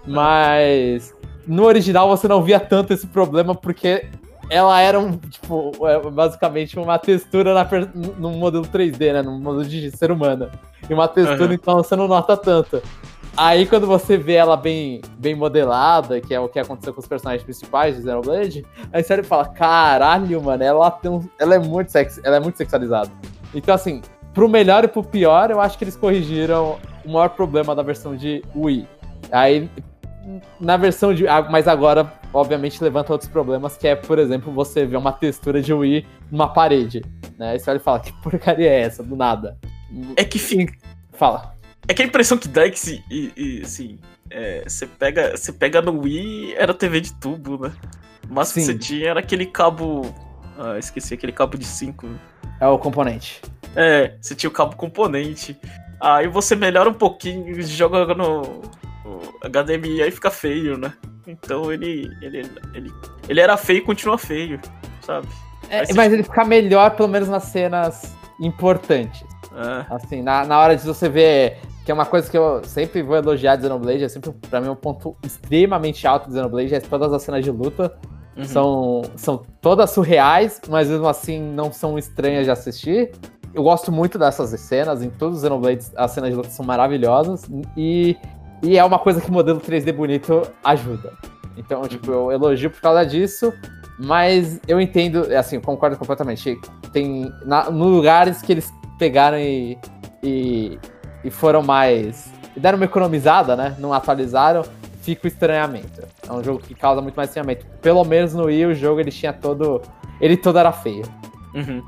mas... No original você não via tanto esse problema porque ela era um, tipo, basicamente uma textura na, no modelo três D, né? No modelo de ser humano. E uma textura, uhum. então você não nota tanto. Aí quando você vê ela bem, bem modelada, que é o que aconteceu com os personagens principais de Xenoblade, aí você fala, caralho, mano, ela, tem um, ela, é muito sex, ela é muito sexualizada. Então assim, pro melhor e pro pior, eu acho que eles corrigiram o maior problema da versão de Wii. Aí... Na versão de... Mas agora, obviamente, levanta outros problemas, que é, por exemplo, você ver uma textura de Wii numa parede, né? Aí você olha e fala, que porcaria é essa? Do nada. É que fica... Fala. É que a impressão que dá é que, se, e, e, assim, é, você, pega, você pega no Wii, era T V de tubo, né? Mas o que você tinha era aquele cabo... Ah, esqueci, aquele cabo de cinco. É o componente. É, você tinha o cabo componente. Aí você melhora um pouquinho e joga no... H D M I aí fica feio, né? Então ele, ele, ele, ele era feio e continua feio, sabe? É, mas você... ele fica melhor, pelo menos nas cenas importantes. É. Assim, na, na hora de você ver, que é uma coisa que eu sempre vou elogiar de Xenoblade, é sempre, pra mim, um ponto extremamente alto de Xenoblade, é todas as cenas de luta. Uhum. São, são todas surreais, mas mesmo assim não são estranhas de assistir. Eu gosto muito dessas cenas, em todos os Xenoblades as cenas de luta são maravilhosas, e... E é uma coisa que o modelo três D bonito ajuda. Então, tipo, eu elogio por causa disso, mas eu entendo, assim, eu concordo completamente. Tem na, no lugares que eles pegaram e, e, e foram mais... E deram uma economizada, né? Não atualizaram, fica o estranhamento. É um jogo que causa muito mais estranhamento. Pelo menos no Wii, o jogo, ele tinha todo... Ele todo era feio. Uhum.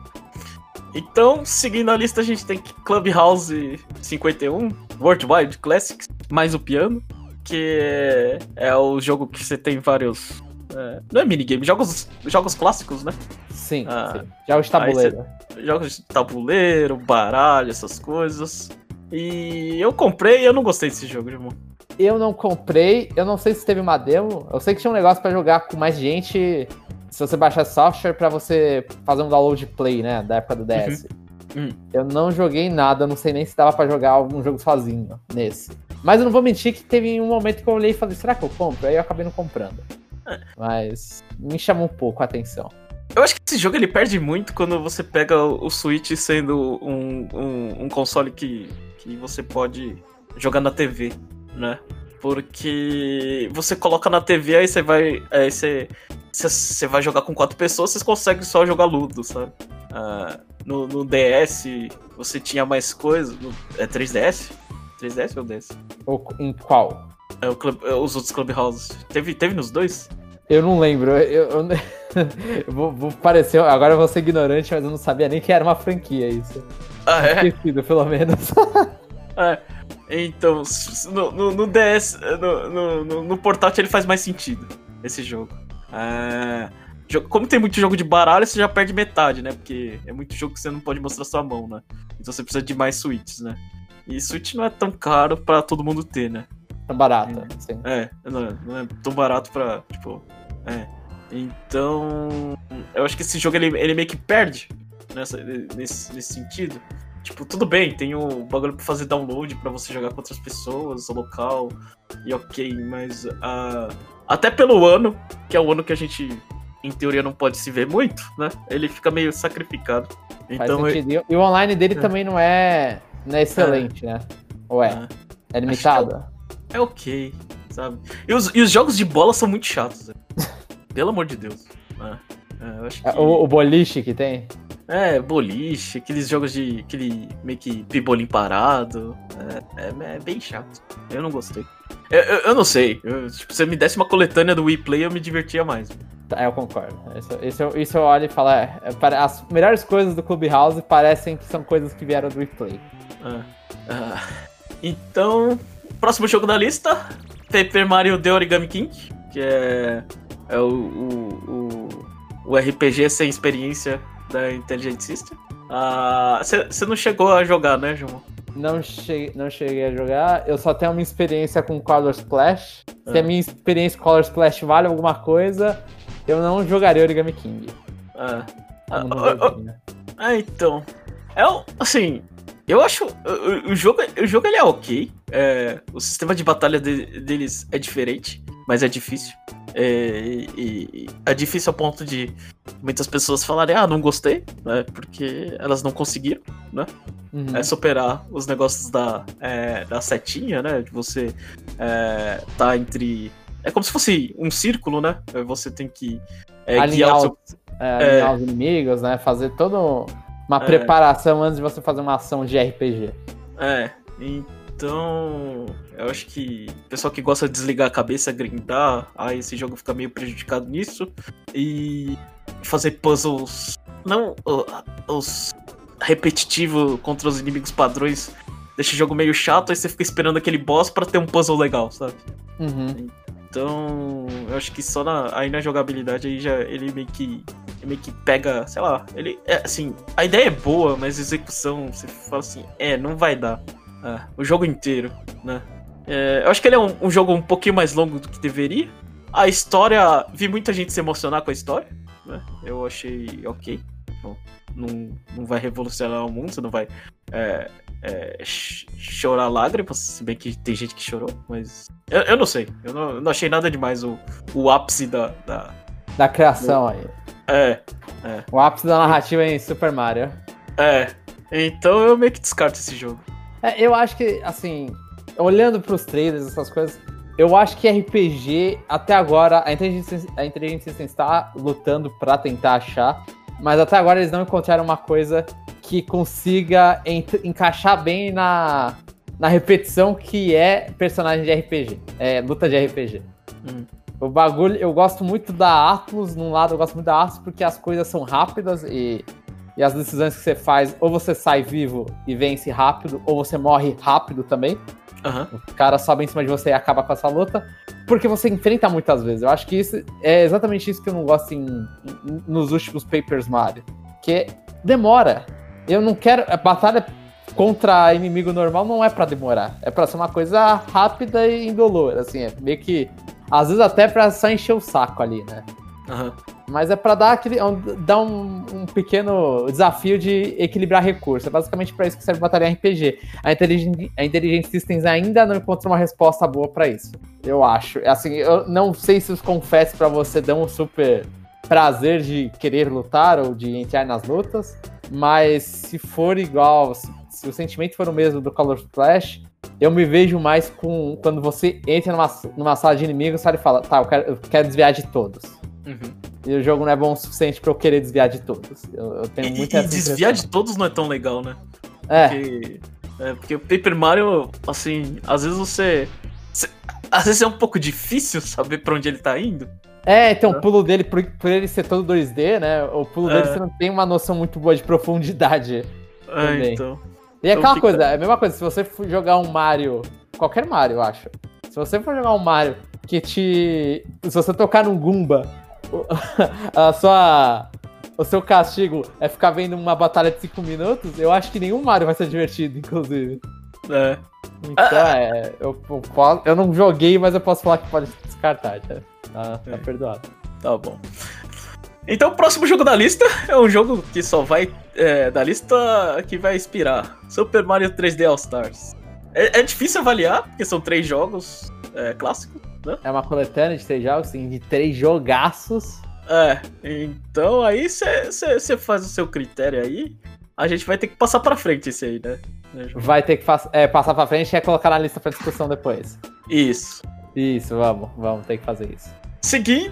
Então, seguindo a lista, a gente tem Clubhouse cinquenta e um, Worldwide Classics, mais o piano, que é, é o jogo que você tem vários... É, não é minigame, jogos, jogos clássicos, né? Sim, ah, sim. Jogos de tabuleiro. Você, jogos de tabuleiro, baralho, essas coisas. E eu comprei e eu não gostei desse jogo, irmão. Eu não comprei, eu não sei se teve uma demo. Eu sei que tinha um negócio pra jogar com mais gente... Se você baixar software pra você fazer um download play, né? Da época do D S. Uhum. Uhum. Eu não joguei nada, não sei nem se dava pra jogar algum jogo sozinho nesse. Mas eu não vou mentir que teve um momento que eu olhei e falei, será que eu compro? Aí eu acabei não comprando. É. Mas me chamou um pouco a atenção. Eu acho que esse jogo ele perde muito quando você pega o Switch sendo um, um, um console que, que você pode jogar na T V, né? Porque você coloca na T V, aí você vai. Aí você, você vai jogar com quatro pessoas, vocês conseguem só jogar Ludo, sabe? Uh, no, no D S você tinha mais coisas. No, é três D S? três D S ou D S? Ou em qual? É, o club, é, os outros Clubhouse. Teve, teve nos dois? Eu não lembro. Eu, eu, eu vou, vou parecer. Agora eu vou ser ignorante, mas eu não sabia nem que era uma franquia isso. Ah, é? Esquecido, pelo menos. É. Então, no, no, no D S, no, no, no, no portátil ele faz mais sentido, esse jogo. É, como tem muito jogo de baralho, você já perde metade, né? Porque é muito jogo que você não pode mostrar sua mão, né? Então você precisa de mais suítes, né? E Switch não é tão caro pra todo mundo ter, né? É barato, sim. É, não é, não é tão barato pra, tipo... É. Então... Eu acho que esse jogo, ele, ele meio que perde nessa, nesse, nesse sentido. Tipo, tudo bem, tem o bagulho pra fazer download pra você jogar com outras pessoas, local, e ok, mas... Uh, até pelo ano, que é o ano que a gente, em teoria, não pode se ver muito, né? Ele fica meio sacrificado. Então, faz sentido. Eu... E o online dele é. também não é... Não é excelente, é. né? Ou é? É, é limitado? É, é ok, sabe? E os, e os jogos de bola são muito chatos, né? Pelo amor de Deus. É, é, eu acho que... o, o boliche que tem? É, boliche, aqueles jogos de... Aquele meio que pibolim parado. É, é, é bem chato. Eu não gostei. Eu, eu, eu não sei. Eu, tipo, se você me desse uma coletânea do Wii Play, eu me divertia mais. É, eu concordo. Isso, isso, isso eu olho e falo, é, é, as melhores coisas do Clubhouse parecem que são coisas que vieram do Wii Play. Ah, ah, então, próximo jogo da lista, Paper Mario The Origami King, que é, é o, o, o, o R P G sem experiência da Intelligent System. Você ah, não chegou a jogar, né, João? Não cheguei, não cheguei a jogar, eu só tenho uma experiência com Color Splash. Ah. Se a minha experiência com Color Splash vale alguma coisa, eu não jogaria Origami King. Ah, ah, ah, ah, ah então, é assim... Eu acho o, o jogo, o jogo ele é ok. É, o sistema de batalha de, deles é diferente, mas é difícil. É, e, e é difícil ao ponto de muitas pessoas falarem, ah, não gostei, né? Porque elas não conseguiram, né? Uhum. É superar os negócios da, é, da setinha, né? De você é, tá entre... É como se fosse um círculo, né? Você tem que é, alinhar, os, seu... é, alinhar é... os inimigos, né? Fazer todo... Uma é. preparação antes de você fazer uma ação de R P G. É, então... Eu acho que o pessoal que gosta de desligar a cabeça, grindar, aí esse jogo fica meio prejudicado nisso. E fazer puzzles... Não os repetitivos contra os inimigos padrões. Deixa o jogo meio chato, aí você fica esperando aquele boss pra ter um puzzle legal, sabe? Uhum. Então... Eu acho que só na, aí na jogabilidade aí já ele meio que... Ele meio que pega, sei lá, ele, é, assim, a ideia é boa, mas a execução, você fala assim, é, não vai dar, é, o jogo inteiro, né, é, eu acho que ele é um, um jogo um pouquinho mais longo do que deveria, a história, vi muita gente se emocionar com a história, né, eu achei ok, bom, não, não vai revolucionar o mundo, você não vai é, é, chorar lágrimas, se bem que tem gente que chorou, mas, eu, eu não sei, eu não, eu não achei nada demais o, o ápice da... Da, da criação do, aí. É, é. O ápice da narrativa em Super Mario. É, então eu meio que descarto esse jogo. É, eu acho que, assim, olhando pros trailers, essas coisas, eu acho que R P G, até agora, a Intelligent, a Intelligent System está lutando pra tentar achar, mas até agora eles não encontraram uma coisa que consiga ent- encaixar bem na, na repetição que é personagem de R P G, é luta de R P G. Hum. O bagulho, eu gosto muito da Atlus, num lado eu gosto muito da Atlus porque as coisas são rápidas e, e as decisões que você faz, ou você sai vivo e vence rápido, ou você morre rápido também. Uhum. O cara sobe em cima de você e acaba com essa luta, porque você enfrenta muitas vezes. Eu acho que isso é exatamente isso que eu não gosto em, em, nos últimos Papers Mario, que demora. Eu não quero... A batalha contra inimigo normal não é pra demorar, é pra ser uma coisa rápida e indolor, assim, é meio que... Às vezes até pra só encher o saco ali, né? Uhum. Mas é pra dar, aquele, dar um, um pequeno desafio de equilibrar recursos. É basicamente pra isso que serve batalha R P G. A Intelligent, a Intelligent Systems ainda não encontrou uma resposta boa pra isso. Eu acho. Assim, eu não sei se os confesso pra você dão um super prazer de querer lutar ou de entrar nas lutas. Mas se for igual, se, se o sentimento for o mesmo do Color Splash, eu me vejo mais com quando você entra numa, numa sala de inimigos e fala, tá, eu quero, eu quero desviar de todos. Uhum. E o jogo não é bom o suficiente pra eu querer desviar de todos. Eu, eu tenho e, muita e desviar de todos não é tão legal, né? É. Porque, é, porque o Paper Mario, assim, às vezes você, você... Às vezes é um pouco difícil saber pra onde ele tá indo. É, então o pulo dele, por, por ele ser todo dois D, né? O pulo é. dele você não tem uma noção muito boa de profundidade. É, também. então. E é então aquela fica... coisa, é a mesma coisa, se você for jogar um Mario, qualquer Mario, eu acho. Se você for jogar um Mario que te... Se você tocar num Goomba, a sua... o seu castigo é ficar vendo uma batalha de cinco minutos, eu acho que nenhum Mario vai ser divertido, inclusive. É. Então, ah. é... Eu, eu, eu não joguei, mas eu posso falar que pode descartar, tá? Tá, tá é. perdoado. Tá bom. Então o próximo jogo da lista é um jogo que só vai... É, da lista que vai expirar. Super Mario três D All Stars. É, é difícil avaliar, porque são três jogos é, clássicos, né? É uma coletânea de três jogos, sim, de três jogaços. É, então aí você faz o seu critério aí. A gente vai ter que passar pra frente esse aí, né? Vai ter que é, passar pra frente e é colocar na lista pra discussão depois. Isso. Isso, vamos, vamos ter que fazer isso. Seguindo,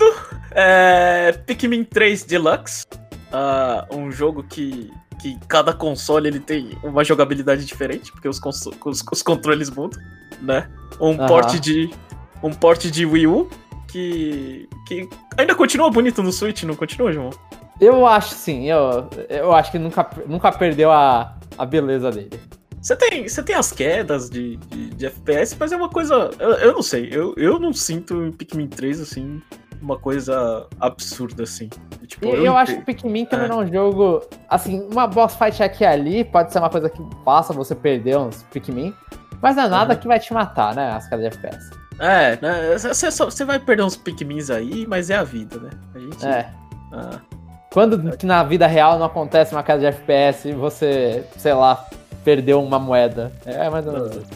é Pikmin três Deluxe. Uh, um jogo que, que cada console ele tem uma jogabilidade diferente, porque os, os, os controles mudam, né? Um uh-huh. port de um port de Wii U que, que ainda continua bonito no Switch, não continua, João? Eu acho sim, eu, eu acho que nunca, nunca perdeu a, a beleza dele. Você tem, você tem as quedas de, de, de F P S, mas é uma coisa... Eu, eu não sei, eu, eu não sinto em Pikmin três, assim, uma coisa absurda, assim. Tipo, eu, eu acho que Pikmin também é. não é um jogo... Assim, uma boss fight aqui e ali pode ser uma coisa que passa você perder uns Pikmin, mas não é nada uhum. que vai te matar, né, as quedas de F P S. É, né, você, só, você vai perder uns Pikmins aí, mas é a vida, né? A gente... É. Ah. Quando na vida real não acontece uma queda de F P S e você, sei lá... perdeu uma moeda. É mais ou menos isso.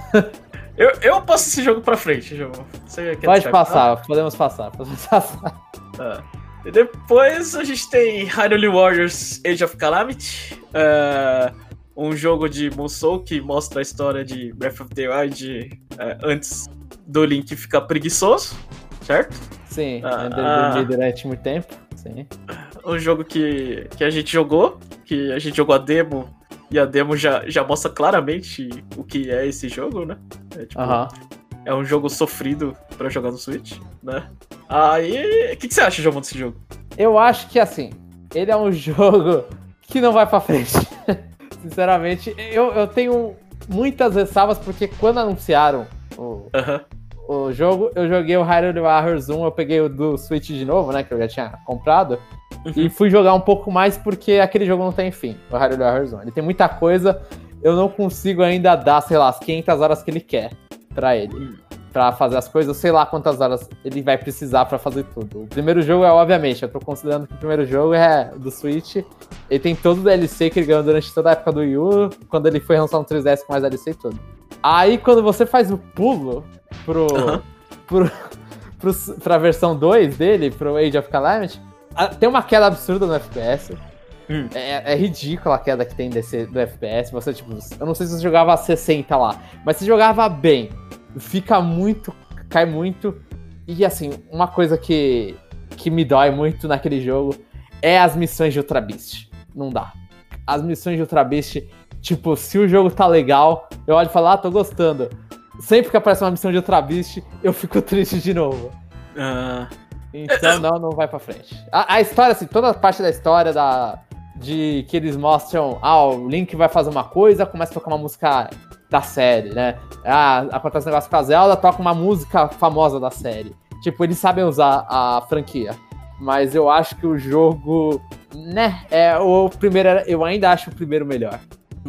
eu, eu passo esse jogo pra frente, João. Você quer Pode passar, pra... podemos passar. Podemos passar. Ah. E depois a gente tem Hyrule Warriors Age of Calamity. Uh, um jogo de Musou que mostra a história de Breath of the Wild uh, antes do Link ficar preguiçoso, certo? Sim, uh, uh, durante muito tempo. Sim. Um jogo que, que a gente jogou, que a gente jogou a demo. E a demo já, já mostra claramente o que é esse jogo, né? É, tipo, uh-huh. é um jogo sofrido pra jogar no Switch, né? Aí, o que, que você acha, João, desse jogo? Eu acho que, assim, ele é um jogo que não vai pra frente. Sinceramente, eu, eu tenho muitas ressalvas, porque quando anunciaram o, uh-huh. o jogo, eu joguei o Hyrule Warriors um, eu peguei o do Switch de novo, né, que eu já tinha comprado. Uhum. E fui jogar um pouco mais porque aquele jogo não tem fim, o Hyrule Warriors um. Ele tem muita coisa, eu não consigo ainda dar, sei lá, as quinhentas horas que ele quer pra ele. Uhum. Pra fazer as coisas, sei lá quantas horas ele vai precisar pra fazer tudo. O primeiro jogo é, obviamente, eu tô considerando que o primeiro jogo é do Switch. Ele tem todo o D L C que ele ganhou durante toda a época do Wii U, quando ele foi lançar no três D S com mais D L C e tudo. Aí, quando você faz o pulo pro, uhum. pro, pro, pra versão dois dele, pro Age of Calamity, tem uma queda absurda no F P S. Hum. É, é ridícula a queda que tem desse, do F P S. Você, tipo, eu não sei se você jogava a sessenta lá, mas se jogava bem, fica muito, cai muito. E assim, uma coisa que, que me dói muito naquele jogo é as missões de Ultra Beast. Não dá. As missões de Ultra Beast, tipo, se o jogo tá legal, eu olho e falo, ah, tô gostando. Sempre que aparece uma missão de Ultra Beast, eu fico triste de novo. Ah... Uh... Então não, não vai pra frente. A, a história, assim, toda a parte da história da, de que eles mostram, ah, o Link vai fazer uma coisa, começa a tocar uma música da série, né? Ah, acontece um negócio com a Zelda, toca uma música famosa da série. Tipo, eles sabem usar a franquia. Mas eu acho que o jogo, né, é o primeiro, eu ainda acho o primeiro melhor.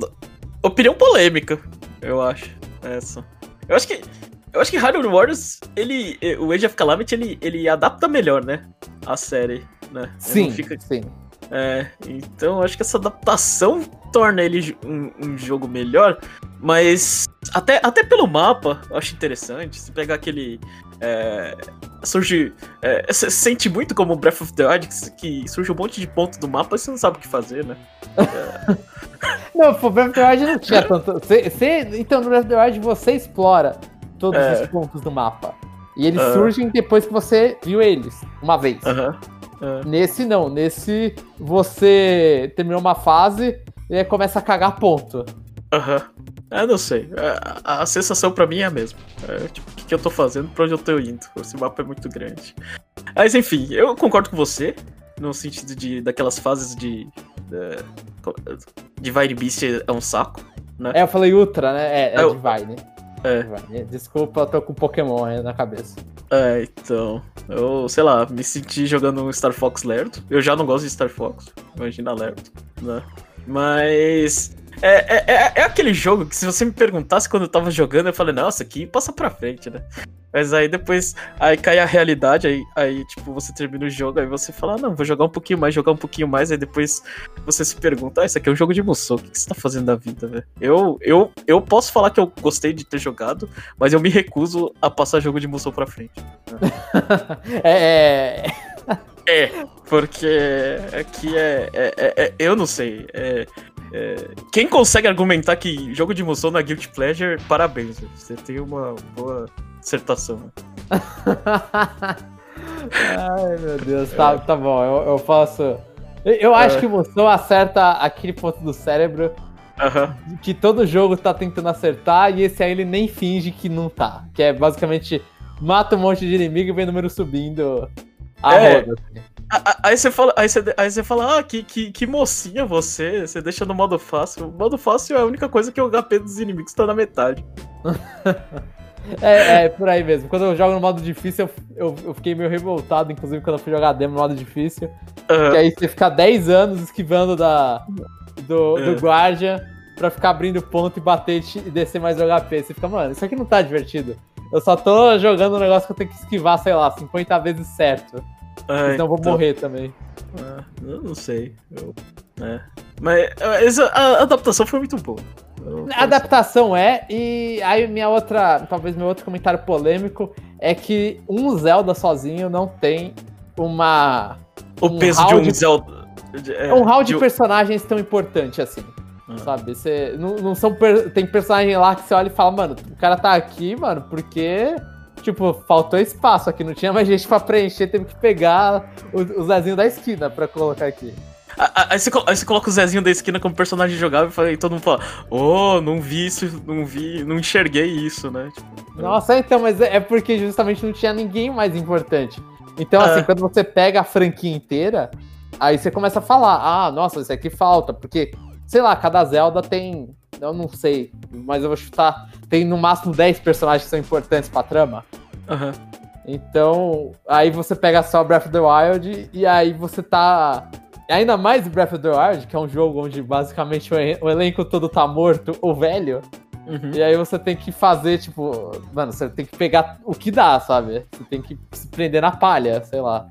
Opinião polêmica, eu acho, essa. Eu acho que Eu acho que Hyrule Warriors, ele, o Age of Calamity, ele, ele adapta melhor, né? A série, né? Sim, fica... sim. É, então eu acho que essa adaptação torna ele um, um jogo melhor, mas até, até pelo mapa, eu acho interessante. Se pegar aquele... É, surge... É, você sente muito como Breath of the Wild, que, que surge um monte de ponto do mapa e você não sabe o que fazer, né? É. Não, pô, Breath of the Wild não tinha tanto... Cê, cê, então, no Breath of the Wild você explora todos é. os pontos do mapa. E eles uh. surgem depois que você viu eles, uma vez. Uh-huh. Uh. Nesse não, nesse você terminou uma fase e aí começa a cagar ponto. Aham. Uh-huh. Eu não sei. A, a sensação pra mim é a mesma. É, tipo, o que, que eu tô fazendo, pra onde eu tô indo? Esse mapa é muito grande. Mas enfim, eu concordo com você, no sentido de daquelas fases de. de Divine Beast é um saco, né? É, eu falei Ultra, né? É, é eu... Divine. É. Divine. Desculpa, eu tô com Pokémon aí na cabeça. É, então. Eu, sei lá, me senti jogando um Star Fox lerdo. Eu já não gosto de Star Fox. Imagina lerdo, né? Mas. É, é, é aquele jogo que se você me perguntasse quando eu tava jogando, eu falei, nossa, aqui passa pra frente, né? Mas aí depois, aí cai a realidade, aí, aí tipo, você termina o jogo, aí você fala, ah, não, vou jogar um pouquinho mais, jogar um pouquinho mais, aí depois você se pergunta, ah, isso aqui é um jogo de Musou, o que você tá fazendo da vida, velho? Eu, eu, eu posso falar que eu gostei de ter jogado, mas eu me recuso a passar jogo de Musou pra frente. Né? é... É, porque aqui é, é, é, é... Eu não sei, é... É, quem consegue argumentar que jogo de Musou na Guilty Pleasure, parabéns, véio. Você tem uma boa dissertação. Ai, meu Deus, tá, tá bom, eu, eu faço... Eu, eu acho é. que o Musou acerta aquele ponto do cérebro uh-huh. que todo jogo tá tentando acertar e esse aí ele nem finge que não tá. Que é basicamente, mata um monte de inimigo e vem o número subindo a é. roda. Assim. Aí você fala, aí você, aí você fala, ah, que, que, que mocinha você, você deixa no modo fácil. O modo fácil é a única coisa que o H P dos inimigos tá na metade. é, é, por aí mesmo. Quando eu jogo no modo difícil, eu, eu, eu fiquei meio revoltado, inclusive quando eu fui jogar demo no modo difícil. Uhum. Que aí você fica dez anos esquivando da, do, é. do Guardian pra ficar abrindo ponto e bater e descer mais o H P. Você fica, mano, isso aqui não tá divertido. Eu só tô jogando um negócio que eu tenho que esquivar, sei lá, cinquenta vezes certo. Ai, Senão eu vou então... morrer também. Ah, eu não sei. Eu... É. Mas essa, a adaptação foi muito boa. A adaptação é, e aí minha outra, talvez meu outro comentário polêmico é que um Zelda sozinho não tem uma... O um peso de um de, Zelda... É, um hall de, de personagens tão importante assim. Ah. Sabe? Você, não, não são... Tem personagem lá que você olha e fala, mano, o cara tá aqui, mano, porque... Tipo, faltou espaço aqui, não tinha mais gente pra preencher, teve que pegar o, o Zezinho da esquina pra colocar aqui. Aí você, aí você coloca o Zezinho da esquina como personagem jogável e todo mundo fala, oh, não vi isso, não vi, não enxerguei isso, né? Tipo, Nossa, é. então, mas é porque justamente não tinha ninguém mais importante. Então, assim, é. quando você pega a franquia inteira, aí você começa a falar, ah, nossa, isso aqui falta, porque, sei lá, cada Zelda tem... Eu não sei, mas eu vou chutar. Tem no máximo dez personagens que são importantes pra trama. Uhum. Então, aí você pega só Breath of the Wild e aí você tá... Ainda mais Breath of the Wild, que é um jogo onde basicamente o elenco todo tá morto ou velho. Uhum. E aí você tem que fazer, tipo... Mano, você tem que pegar o que dá, sabe? Você tem que se prender na palha, sei lá.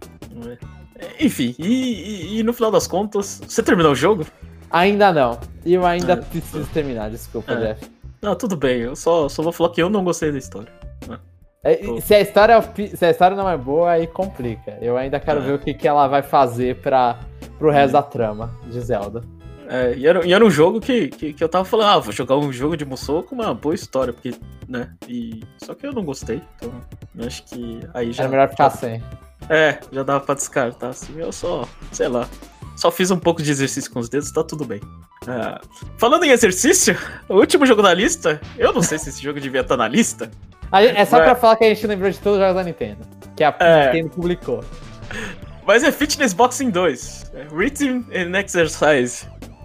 Enfim, e, e, e no final das contas, você terminou o jogo? Ainda não. E eu ainda é. preciso terminar, desculpa, é. Jeff. Não, tudo bem. Eu só, só vou falar que eu não gostei da história. É, se, a história, se a história não é boa, aí complica. Eu ainda quero é. ver o que, que ela vai fazer pra, pro resto é. da trama de Zelda. É, e era, e era um jogo que, que, que eu tava falando, ah, vou jogar um jogo de Musou com uma boa história, porque, né? E, só que eu não gostei, então acho que aí já... Era melhor ficar sem. É, já dava pra descartar, assim. Eu só, sei lá... Só fiz um pouco de exercício com os dedos, tá tudo bem. Ah, falando em exercício, o último jogo da lista, eu não sei se esse jogo devia estar na lista. É só mas... pra falar que a gente lembrou de todos os jogos da Nintendo, que a é... Nintendo publicou. Mas é Fitness Boxing dois, Rhythm and Exercise.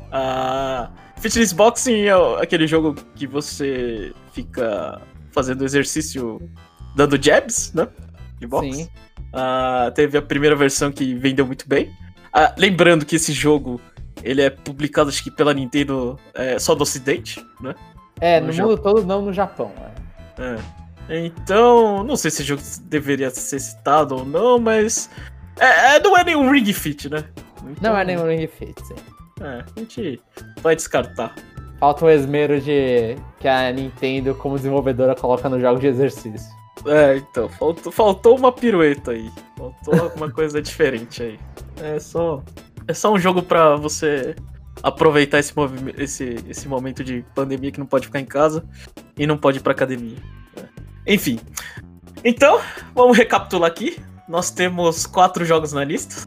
Ah, Fitness Boxing é aquele jogo que você fica fazendo exercício dando jabs, né? De boxe. Sim. Ah, teve a primeira versão que vendeu muito bem. Ah, lembrando que esse jogo, ele é publicado, acho que pela Nintendo é, só do Ocidente, né? É, no, no mundo todo, não no Japão. É. é. Então, não sei se esse jogo deveria ser citado ou não, mas... É, é, não é nenhum Ring Fit, né? Então, não é nenhum Ring Fit, sim. É, a gente vai descartar. falta o esmero de que a Nintendo, como desenvolvedora, coloca nos jogos de exercício. É, então, faltou, faltou uma pirueta aí. Faltou alguma coisa diferente aí. É só, é só um jogo pra você aproveitar esse, movi- esse, esse momento de pandemia que não pode ficar em casa e não pode ir pra academia. É. Enfim. Então, vamos recapitular aqui. Nós temos quatro jogos na lista.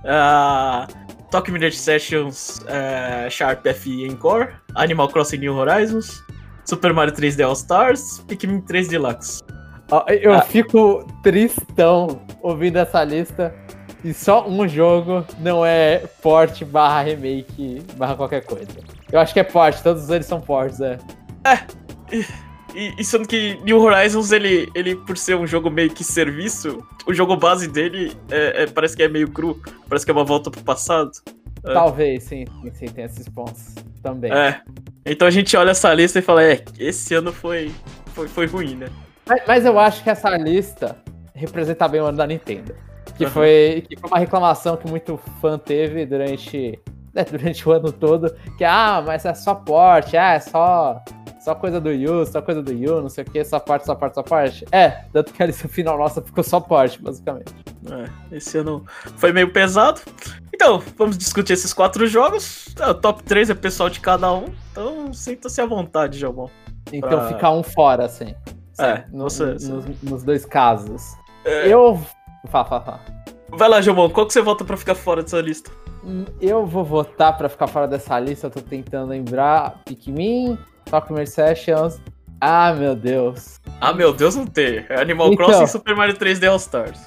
Uh, Tokyo Mirage Sessions, uh, Sharp F E Encore, Animal Crossing New Horizons, Super Mario três D All Stars, Pikmin três Deluxe. Eu ah. fico tristão ouvindo essa lista e só um jogo não é port barra remake barra qualquer coisa. Eu acho que é port, todos eles são ports, é. É, e, e sendo que New Horizons, ele, ele, por ser um jogo meio que serviço, o jogo base dele é, é, parece que é meio cru, parece que é uma volta pro passado. É. Talvez, sim, sim, tem esses pontos também. É, então a gente olha essa lista e fala, é, esse ano foi, foi, foi ruim, né? Mas, mas eu acho que essa lista representa bem o ano da Nintendo. Que, uhum. foi, que foi uma reclamação que muito fã teve durante, né, durante o ano todo. Que, ah, mas é só porte, ah, é só, só coisa do Wii U, só coisa do Wii U, não sei o que, só porte, só porte, só porte. É, tanto que a lista final nossa ficou só porte, basicamente. É, esse ano foi meio pesado. Então, vamos discutir esses quatro jogos. O top três é pessoal de cada um. Então, sinta-se à vontade, Jomon. Então pra... fica um fora, assim. É, no, você, nos, nos dois casos. É... Eu. Fala, fala, fala. Vai lá, Jomon, qual que você vota pra ficar fora dessa lista? Eu vou votar pra ficar fora dessa lista. Eu tô tentando lembrar. Pikmin, Tokyo Mirage Sessions. Ah, meu Deus. Ah, meu Deus, não tem. Animal então, Crossing e Super Mario três D All Stars.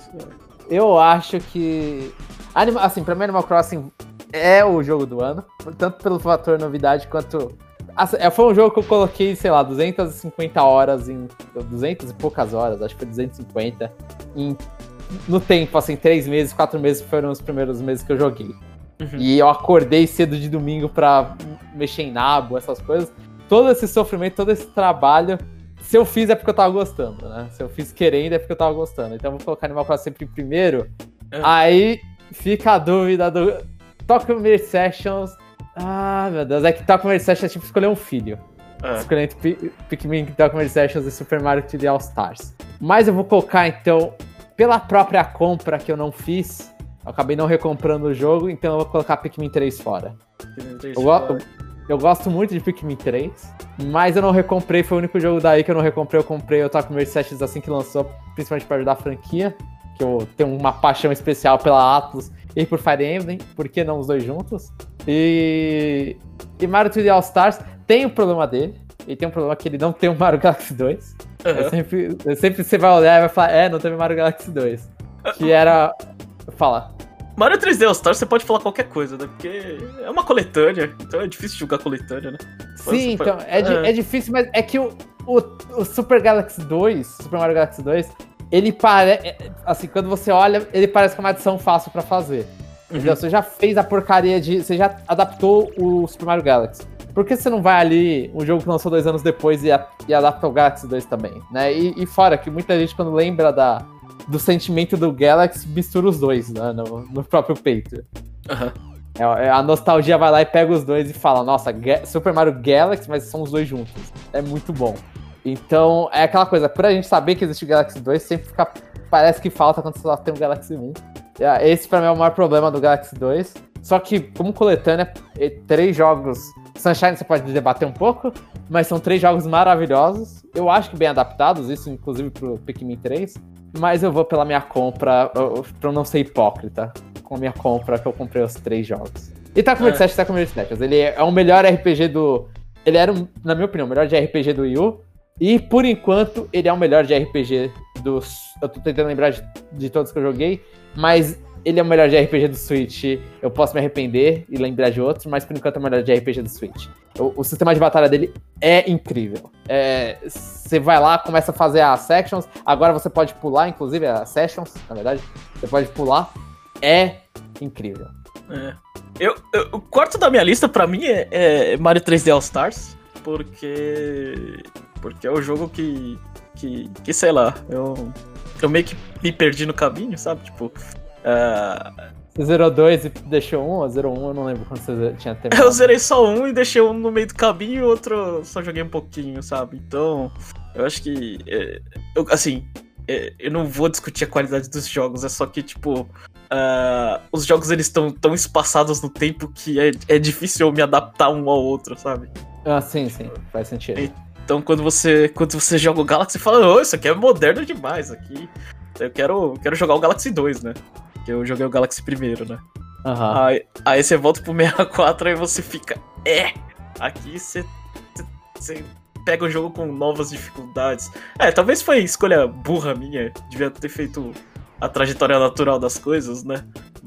Eu acho que. Anima... Assim, pra mim, Animal Crossing é o jogo do ano. Tanto pelo fator novidade quanto. Foi um jogo que eu coloquei, sei lá, duzentas e cinquenta horas em... duzentas e poucas horas, acho que foi duzentas e cinquenta. Em, no tempo, assim, três meses, quatro meses foram os primeiros meses que eu joguei. Uhum. E eu acordei cedo de domingo pra mexer em nabo, essas coisas. Todo esse sofrimento, todo esse trabalho, se eu fiz é porque eu tava gostando, né? Se eu fiz querendo é porque eu tava gostando. Então eu vou colocar Animal Crossing sempre em primeiro. Uhum. Aí fica a dúvida do Tokyo Mirage Sessions. Ah, meu Deus, é que Tokyo Mirage Sessions é tipo escolher um filho. É. Escolher entre P- Pikmin, Tokyo Mirage Sessions e Super Mario três D All Stars. Mas eu vou colocar, então, pela própria compra que eu não fiz, eu acabei não recomprando o jogo, então eu vou colocar Pikmin três fora. Pikmin três eu, fora. Go- eu gosto muito de Pikmin três, mas eu não recomprei, foi o único jogo daí que eu não recomprei. Eu comprei o Tokyo Mirage Sessions assim que lançou, principalmente para ajudar a franquia, que eu tenho uma paixão especial pela Atlus e por Fire Emblem, por que não os dois juntos? E, e Mario três D All Stars tem o problema dele. Ele tem um problema que ele não tem o Mario Galaxy dois. Uhum. Eu sempre, eu sempre você vai olhar e vai falar, é, não teve Mario Galaxy dois. Que era... Fala. Mario três D All Stars você pode falar qualquer coisa, né? Porque é uma coletânea, então é difícil jogar coletânea, né? Sim, então, pode... é, é. é difícil, mas é que o, o, o Super Galaxy dois, Super Mario Galaxy dois, ele parece... Assim, quando você olha, ele parece que é uma adição fácil pra fazer. Uhum. Entendeu? Você já fez a porcaria de... Você já adaptou o Super Mario Galaxy. Por que você não vai ali, um jogo que lançou dois anos depois, e, a, e adapta o Galaxy dois também, né? E, e fora que muita gente, quando lembra da, do sentimento do Galaxy, mistura os dois, né? No, no próprio peito. Uhum. É, a nostalgia vai lá e pega os dois e fala, nossa, Ga- Super Mario Galaxy, mas são os dois juntos. É muito bom. Então, é aquela coisa, por a gente saber que existe o Galaxy dois, sempre fica, parece que falta quando você só tem o Galaxy um. Esse pra mim é o maior problema do Galaxy dois. Só que, como coletânea, três jogos... Sunshine você pode debater um pouco, mas são três jogos maravilhosos. Eu acho que bem adaptados, isso inclusive pro Pikmin três. Mas eu vou pela minha compra, pra eu não ser hipócrita, com a minha compra que eu comprei os três jogos. E Tokyo Mirage Sessions, Tokyo Mirage Sessions. Ele é o melhor R P G do... Ele era, na minha opinião, o melhor de R P G do Wii U. E, por enquanto, ele é o melhor de R P G dos... Eu tô tentando lembrar de, de todos que eu joguei, mas... Ele é o melhor de R P G do Switch. Eu posso me arrepender e lembrar de outros, mas por enquanto é o melhor de R P G do Switch. O, o sistema de batalha dele é incrível. Você é, vai lá, começa a fazer as sections. Agora você pode pular, inclusive, as sessions, na verdade. Você pode pular. É incrível. É. Eu, eu, o quarto da minha lista, pra mim, é, é Mario três D All Stars. Porque... Porque é o jogo que... Que, que sei lá, eu... Eu meio que me perdi no caminho, sabe? Tipo... Uh, Você zerou dois e deixou um, ou zerou um, eu não lembro quando você tinha terminado. Eu zerei só um e deixei um no meio do caminho e o outro só joguei um pouquinho, sabe? Então, eu acho que, é, eu, assim, é, eu não vou discutir a qualidade dos jogos, é só que, tipo, uh, os jogos eles estão tão espaçados no tempo que é, é difícil eu me adaptar um ao outro, sabe? Ah, sim, sim, faz sentido. Então, quando você, quando você joga o Galaxy, você fala, oh, isso aqui é moderno demais, aqui eu quero, quero jogar o Galaxy dois, né? Eu joguei o Galaxy primeiro, né? Uhum. Aí, aí você volta pro sessenta e quatro, aí você fica... É! Aqui você, você pega o jogo com novas dificuldades. É, talvez foi escolha burra minha. Devia ter feito a trajetória natural das coisas, né?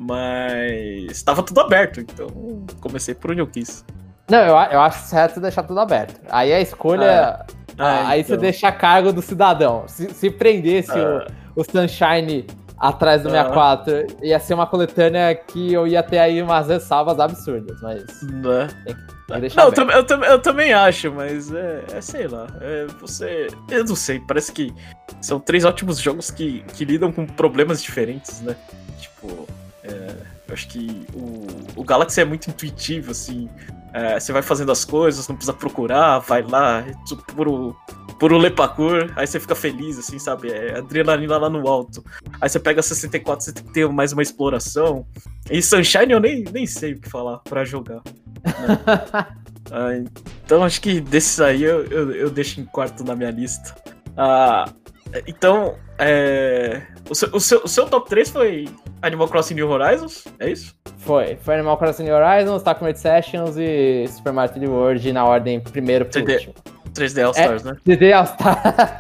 Mas... tava tudo aberto, então comecei por onde eu quis. Não, eu, eu acho certo deixar tudo aberto. Aí a escolha... Ah, ah, aí então. Você deixa a cargo do cidadão. Se, se prendesse ah. o, o Sunshine... atrás do sessenta e quatro, uhum. ia ser uma coletânea que eu ia ter aí umas ressalvas absurdas, mas... Né? Tem, tem não, eu, tam, eu, tam, eu também acho, mas é, é sei lá, é, você... Eu não sei, parece que são três ótimos jogos que, que lidam com problemas diferentes, né? Tipo, é, eu acho que o, o Galaxy é muito intuitivo, assim, é, você vai fazendo as coisas, não precisa procurar, vai lá, é puro... por um lepacur, aí você fica feliz, assim, sabe? É adrenalina lá no alto. Aí você pega sessenta e quatro, você tem que ter mais uma exploração. E Sunshine eu nem, nem sei o que falar pra jogar. Né? ah, então acho que desses aí eu, eu, eu deixo em quarto na minha lista. Ah, então, é... o, seu, o, seu, o seu top três foi Animal Crossing New Horizons? É isso? Foi. Foi Animal Crossing New Horizons, Takumi Sessions e Super Mario três D World na ordem primeiro pro último. três D All-Stars, é, né? três D All-Stars.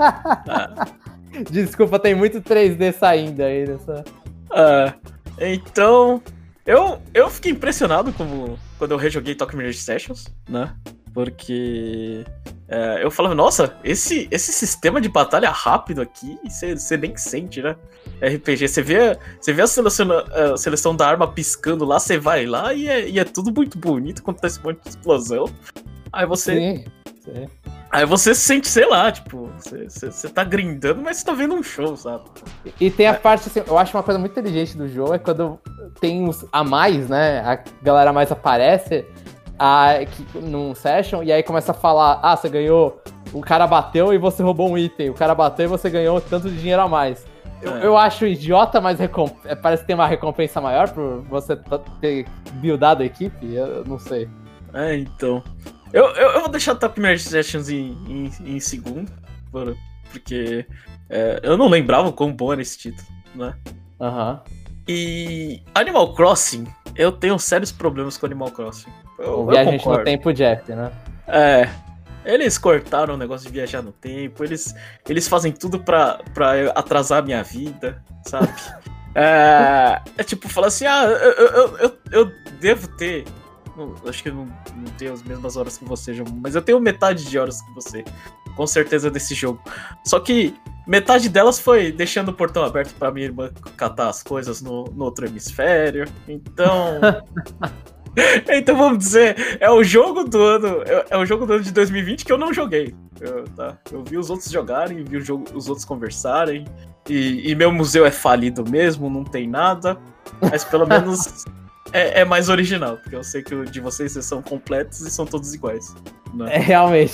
Ah. Desculpa, tem muito três D saindo aí nessa... Ah, então... Eu, eu fiquei impressionado como, quando eu rejoguei Takumi Sessions, né? Porque... É, eu falava, nossa, esse, esse sistema de batalha rápido aqui, você nem sente, né? R P G, você vê, você vê a, seleção, a seleção da arma piscando lá, você vai lá e é, e é tudo muito bonito quando tá esse monte de explosão. Aí você... Sim, sim. Aí você se sente, sei lá, tipo, você, você, você tá grindando, mas você tá vendo um show, sabe? E, e tem a é. parte, assim, eu acho uma coisa muito inteligente do jogo, é quando tem uns a mais, né, a galera a mais aparece a, que, num session, e aí começa a falar, ah, você ganhou, o cara bateu e você roubou um item, o cara bateu e você ganhou tanto de dinheiro a mais. Eu, é. eu acho idiota, mas recomp... parece que tem uma recompensa maior por você ter buildado a equipe, eu não sei. É, então... Eu, eu, eu vou deixar Top Merge Sessions em, em, em segundo, porque é, eu não lembrava o quão bom era esse título, né? Aham. Uhum. E Animal Crossing, eu tenho sérios problemas com Animal Crossing. Eu, o Viagem no Tempo Jeff, né? É, eles cortaram o negócio de viajar no tempo, eles, eles fazem tudo pra, pra atrasar a minha vida, sabe? é, é tipo, falar assim, ah, eu, eu, eu, eu devo ter... Acho que eu não, não tenho as mesmas horas que você, João, mas eu tenho metade de horas que você, com certeza, desse jogo. Só que metade delas foi deixando o portão aberto pra minha irmã catar as coisas no, no outro hemisfério. Então... então vamos dizer, é o jogo do ano, é, é o jogo do ano de dois mil e vinte que eu não joguei. Eu, tá, eu vi os outros jogarem, vi o jogo, os outros conversarem, e, e meu museu é falido mesmo, não tem nada, mas pelo menos... É, é mais original, porque eu sei que o de vocês são completos e são todos iguais. Né? É, realmente.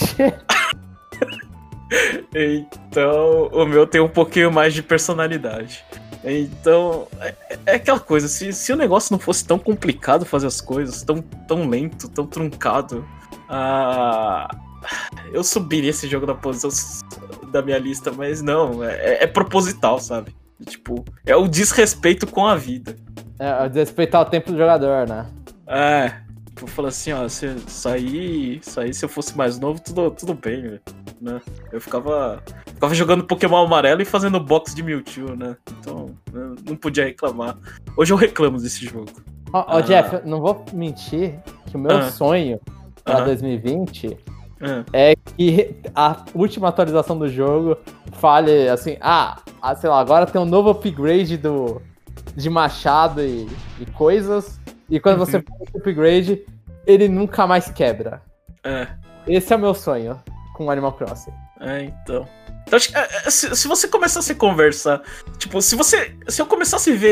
Então, o meu tem um pouquinho mais de personalidade. Então, é, é aquela coisa, se, se o negócio não fosse tão complicado fazer as coisas, tão, tão lento, tão truncado, ah, eu subiria esse jogo na posição da minha lista, mas não, é, é proposital, sabe? Tipo, é o desrespeito com a vida. É, desrespeitar o tempo do jogador, né? É, tipo, falar assim, ó, se sair, sair se eu fosse mais novo, tudo, tudo bem, né? Eu ficava, ficava jogando Pokémon amarelo e fazendo box de Mewtwo, né? Então, eu não podia reclamar. Hoje eu reclamo desse jogo. Ó, oh, oh, ah. Jeff, eu não vou mentir que o meu ah. sonho pra ah. dois mil e vinte ah. é que a última atualização do jogo fale assim, ah, sei lá, agora tem um novo upgrade do... de machado e, e coisas, e quando você faz o upgrade, ele nunca mais quebra. É. Esse é o meu sonho com Animal Crossing. É, então. Então, se, se você começasse a conversar, tipo, se você. Se eu começasse a ver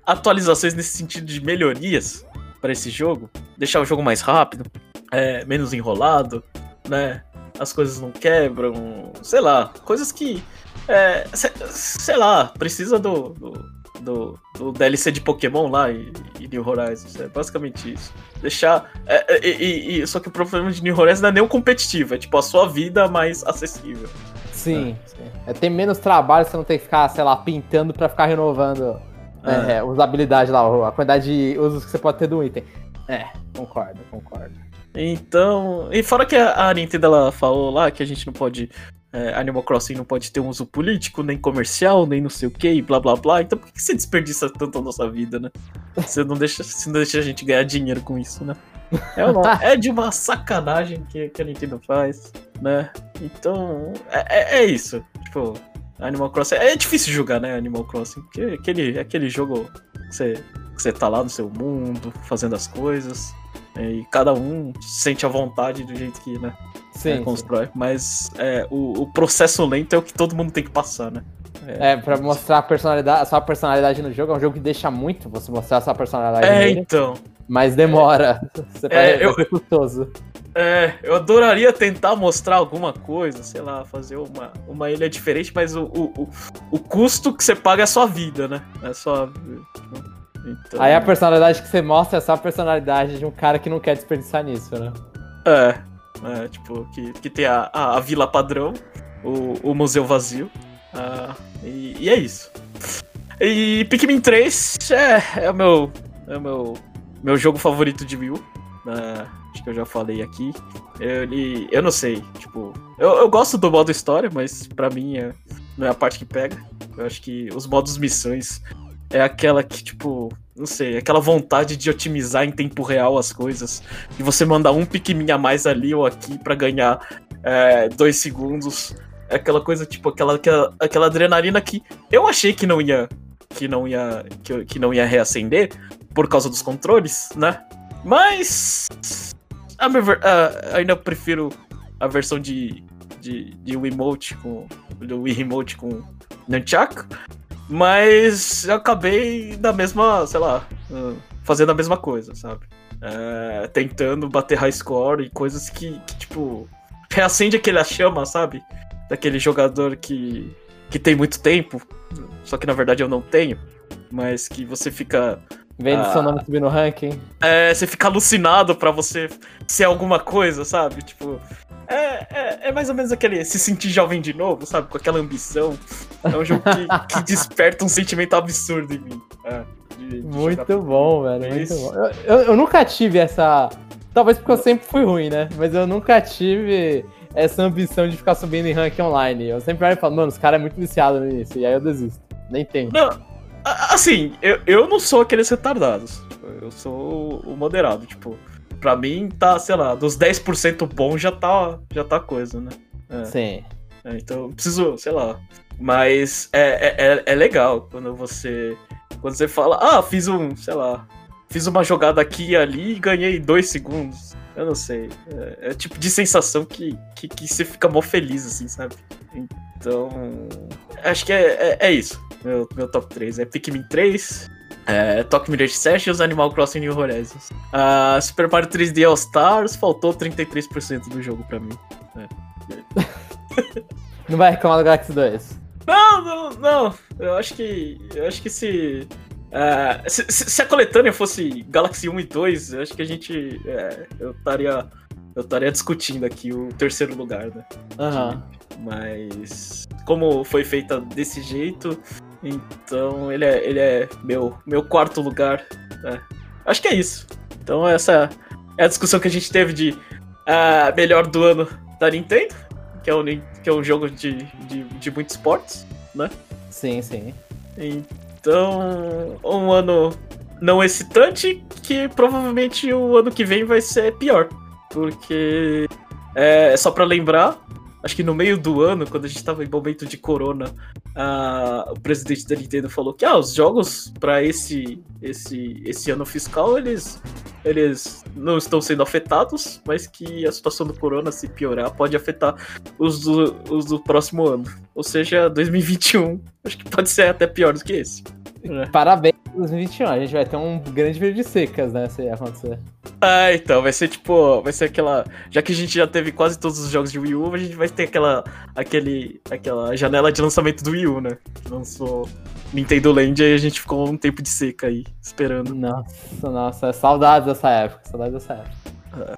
atualizações nesse sentido de melhorias pra esse jogo, deixar o jogo mais rápido, é, menos enrolado, né? As coisas não quebram, sei lá, coisas que, é, sei, sei lá, precisa do, do, do, do D L C de Pokémon lá e, e New Horizons, é basicamente isso. Deixar, é, é, e, e, só que o problema de New Horizons não é nem o competitivo, é tipo a sua vida mais acessível. Sim, é. sim. É, tem menos trabalho, você não tem que ficar, sei lá, pintando pra ficar renovando é. É, usabilidade lá, a quantidade de usos que você pode ter do item. É, concordo, concordo. Então, e fora que a Nintendo ela falou lá que a gente não pode, é, Animal Crossing não pode ter um uso político, nem comercial, nem não sei o que, blá blá blá, então por que você desperdiça tanto a nossa vida, né? Você não deixa, você não deixa a gente ganhar dinheiro com isso, né? É, uma, é de uma sacanagem que, que a Nintendo faz, né? Então, é, é, é isso, tipo, Animal Crossing, é difícil jogar, né, Animal Crossing, porque é aquele, aquele jogo que você, que você tá lá no seu mundo, fazendo as coisas... E cada um sente a vontade do jeito que, né, sim, é, constrói. Sim. Mas é, o, o processo lento é o que todo mundo tem que passar, né? É, é pra mostrar a, personalidade, a sua personalidade no jogo. É um jogo que deixa muito você mostrar a sua personalidade É, nele, então. Mas demora. Você é, é, eu, é custoso. É, eu adoraria tentar mostrar alguma coisa, sei lá, fazer uma, uma ilha diferente, mas o, o, o, o custo que você paga é a sua vida, né? É só... Então... Aí a personalidade que você mostra é só a personalidade de um cara que não quer desperdiçar nisso, né? É, é tipo, que, que tem a, a, a vila padrão, o, o museu vazio, uh, e, e é isso. E Pikmin três é, é o meu, é o meu, meu jogo favorito de Wii U, uh, acho que eu já falei aqui. Ele, eu não sei, tipo, eu, eu gosto do modo história, mas pra mim é, não é a parte que pega. Eu acho que os modos missões... É aquela que, tipo, não sei, aquela vontade de otimizar em tempo real as coisas. De você mandar um Pikmin a mais ali ou aqui pra ganhar é, dois segundos. É aquela coisa, tipo, aquela, aquela, aquela adrenalina que eu achei que não ia. Que não ia. Que, que não ia reacender por causa dos controles, né? Mas. A minha, a, ainda prefiro a versão de. De, de Wiimote com. Do Wii Remote com Nunchaku. Mas eu acabei da mesma, sei lá, fazendo a mesma coisa, sabe? É, tentando bater high score e coisas que, que, tipo, reacende aquela chama, sabe? Daquele jogador que, que tem muito tempo, só que na verdade eu não tenho, mas que você fica... Vendo ah, seu nome subir no ranking. É, você fica alucinado pra você ser alguma coisa, sabe? Tipo... É, é, é mais ou menos aquele se sentir jovem de novo, sabe? Com aquela ambição. É um jogo que, que desperta um sentimento absurdo em mim. É, de, de muito bom, velho. Muito bom. Eu, eu, eu nunca tive essa... Talvez porque eu sempre fui ruim, né? Mas eu nunca tive essa ambição de ficar subindo em ranking online. Eu sempre olho e falo, mano, os caras é muito viciado nisso. E aí eu desisto. Nem tem. Não, assim, eu, eu não sou aqueles retardados. Eu sou o moderado, tipo... Pra mim, tá, sei lá, dos dez por cento bom já tá, já tá coisa, né? É. Sim. É, então, eu preciso, sei lá. Mas é, é, é legal quando você, quando você fala, ah, fiz um, sei lá, fiz uma jogada aqui e ali e ganhei dois segundos. Eu não sei. É, é tipo de sensação que, que, que você fica mó feliz, assim, sabe? Então, acho que é, é, é isso. Meu, meu top três é Pikmin três... É, Tokyo Mirage Sessions, Animal Crossing New Horizons. Uh, Super Mario três D All Stars, faltou trinta e três por cento do jogo pra mim. É. Não vai reclamar do Galaxy dois? Não, não, não. Eu acho que. Eu acho que se. Uh, se, se a coletânea fosse Galaxy um e dois, eu acho que a gente. É, eu estaria. Eu estaria discutindo aqui o terceiro lugar, né? Uhum. Mas. Como foi feita desse jeito. Então ele é, ele é meu, meu quarto lugar. Né? Acho que é isso. Então essa é a discussão que a gente teve de uh, melhor do ano da Nintendo, que é um, que é um jogo de, de, de muitos esportes, né? Sim, sim. Então, um ano não excitante, que provavelmente o ano que vem vai ser pior. Porque, é, só pra lembrar, acho que no meio do ano, quando a gente tava em momento de corona, uh, o presidente da Nintendo falou que ah, os jogos para esse, esse, esse ano fiscal, eles, eles não estão sendo afetados, mas que a situação do corona, se piorar, pode afetar os do, os do próximo ano. Ou seja, dois mil e vinte e um, acho que pode ser até pior do que esse. É. Parabéns dois mil e vinte e um, a gente vai ter um grande período de secas, né, se acontecer. Ah, então, vai ser tipo, vai ser aquela, já que a gente já teve quase todos os jogos de Wii U, a gente vai ter aquela, aquele, aquela janela de lançamento do Wii U, né, que lançou Nintendo Land e a gente ficou um tempo de seca aí, esperando. Nossa, nossa, saudades dessa época, saudades dessa época. Ah.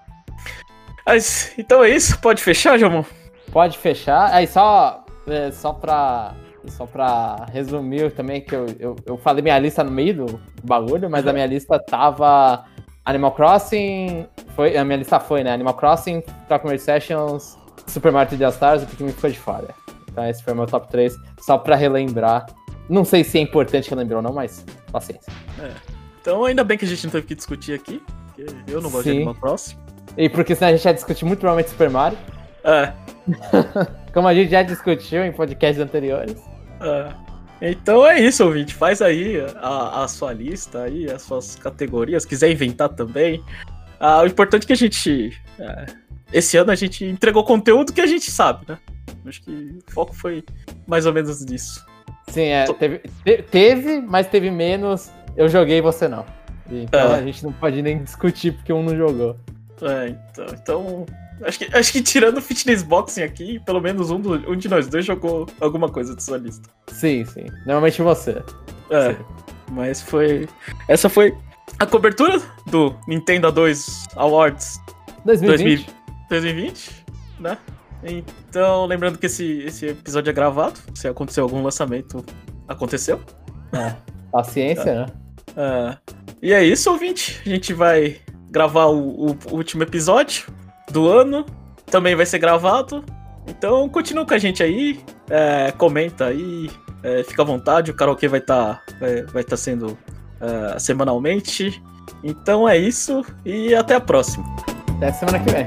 Mas, então é isso, pode fechar, Jamon? Pode fechar, aí só, é, só pra... Só pra resumir também, que eu, eu, eu falei minha lista no meio do bagulho, mas uhum. a minha lista tava Animal Crossing, foi, a minha lista foi, né? Animal Crossing, Talk Sessions, Super Mario três D All Stars e o Pikmin ficou de fora. Então esse foi o meu top três, só pra relembrar. Não sei se é importante relembrar ou não, mas paciência. É. Então ainda bem que a gente não teve que discutir aqui, porque eu não gosto Sim. de Animal Crossing. E porque senão a gente ia discutir muito provavelmente Super Mario. É. Como a gente já discutiu em podcasts anteriores. É. Então é isso, ouvinte. Faz aí a, a sua lista, aí, as suas categorias. Quiser inventar também. Ah, o importante é que a gente... É, esse ano a gente entregou conteúdo que a gente sabe, né? Acho que o foco foi mais ou menos nisso. Sim, é, teve, te, teve, mas teve menos. Eu joguei e você não. Então é. a gente não pode nem discutir porque um não jogou. É, então... então... Acho que, acho que tirando o Fitness Boxing aqui, pelo menos um, do, um de nós dois jogou alguma coisa da sua lista. Sim, sim. Normalmente você. É, sim. Mas foi... Essa foi a cobertura do Nintendo dois Awards dois mil e vinte. dois mil e vinte, né? Então, lembrando que esse, esse episódio é gravado. Se acontecer algum lançamento, aconteceu. É, paciência, é. né? É. E é isso, ouvinte. A gente vai gravar o, o, o último episódio do ano, também vai ser gravado, então continua com a gente aí, é, comenta aí, é, fica à vontade, o karaokê vai estar tá, vai, vai tá sendo é, semanalmente, então é isso e até a próxima. Até semana que vem.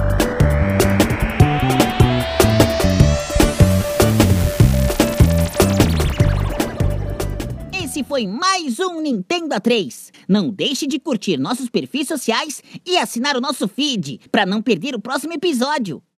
Esse foi mais um Nintendo A três. Não deixe de curtir nossos perfis sociais e assinar o nosso feed para não perder o próximo episódio.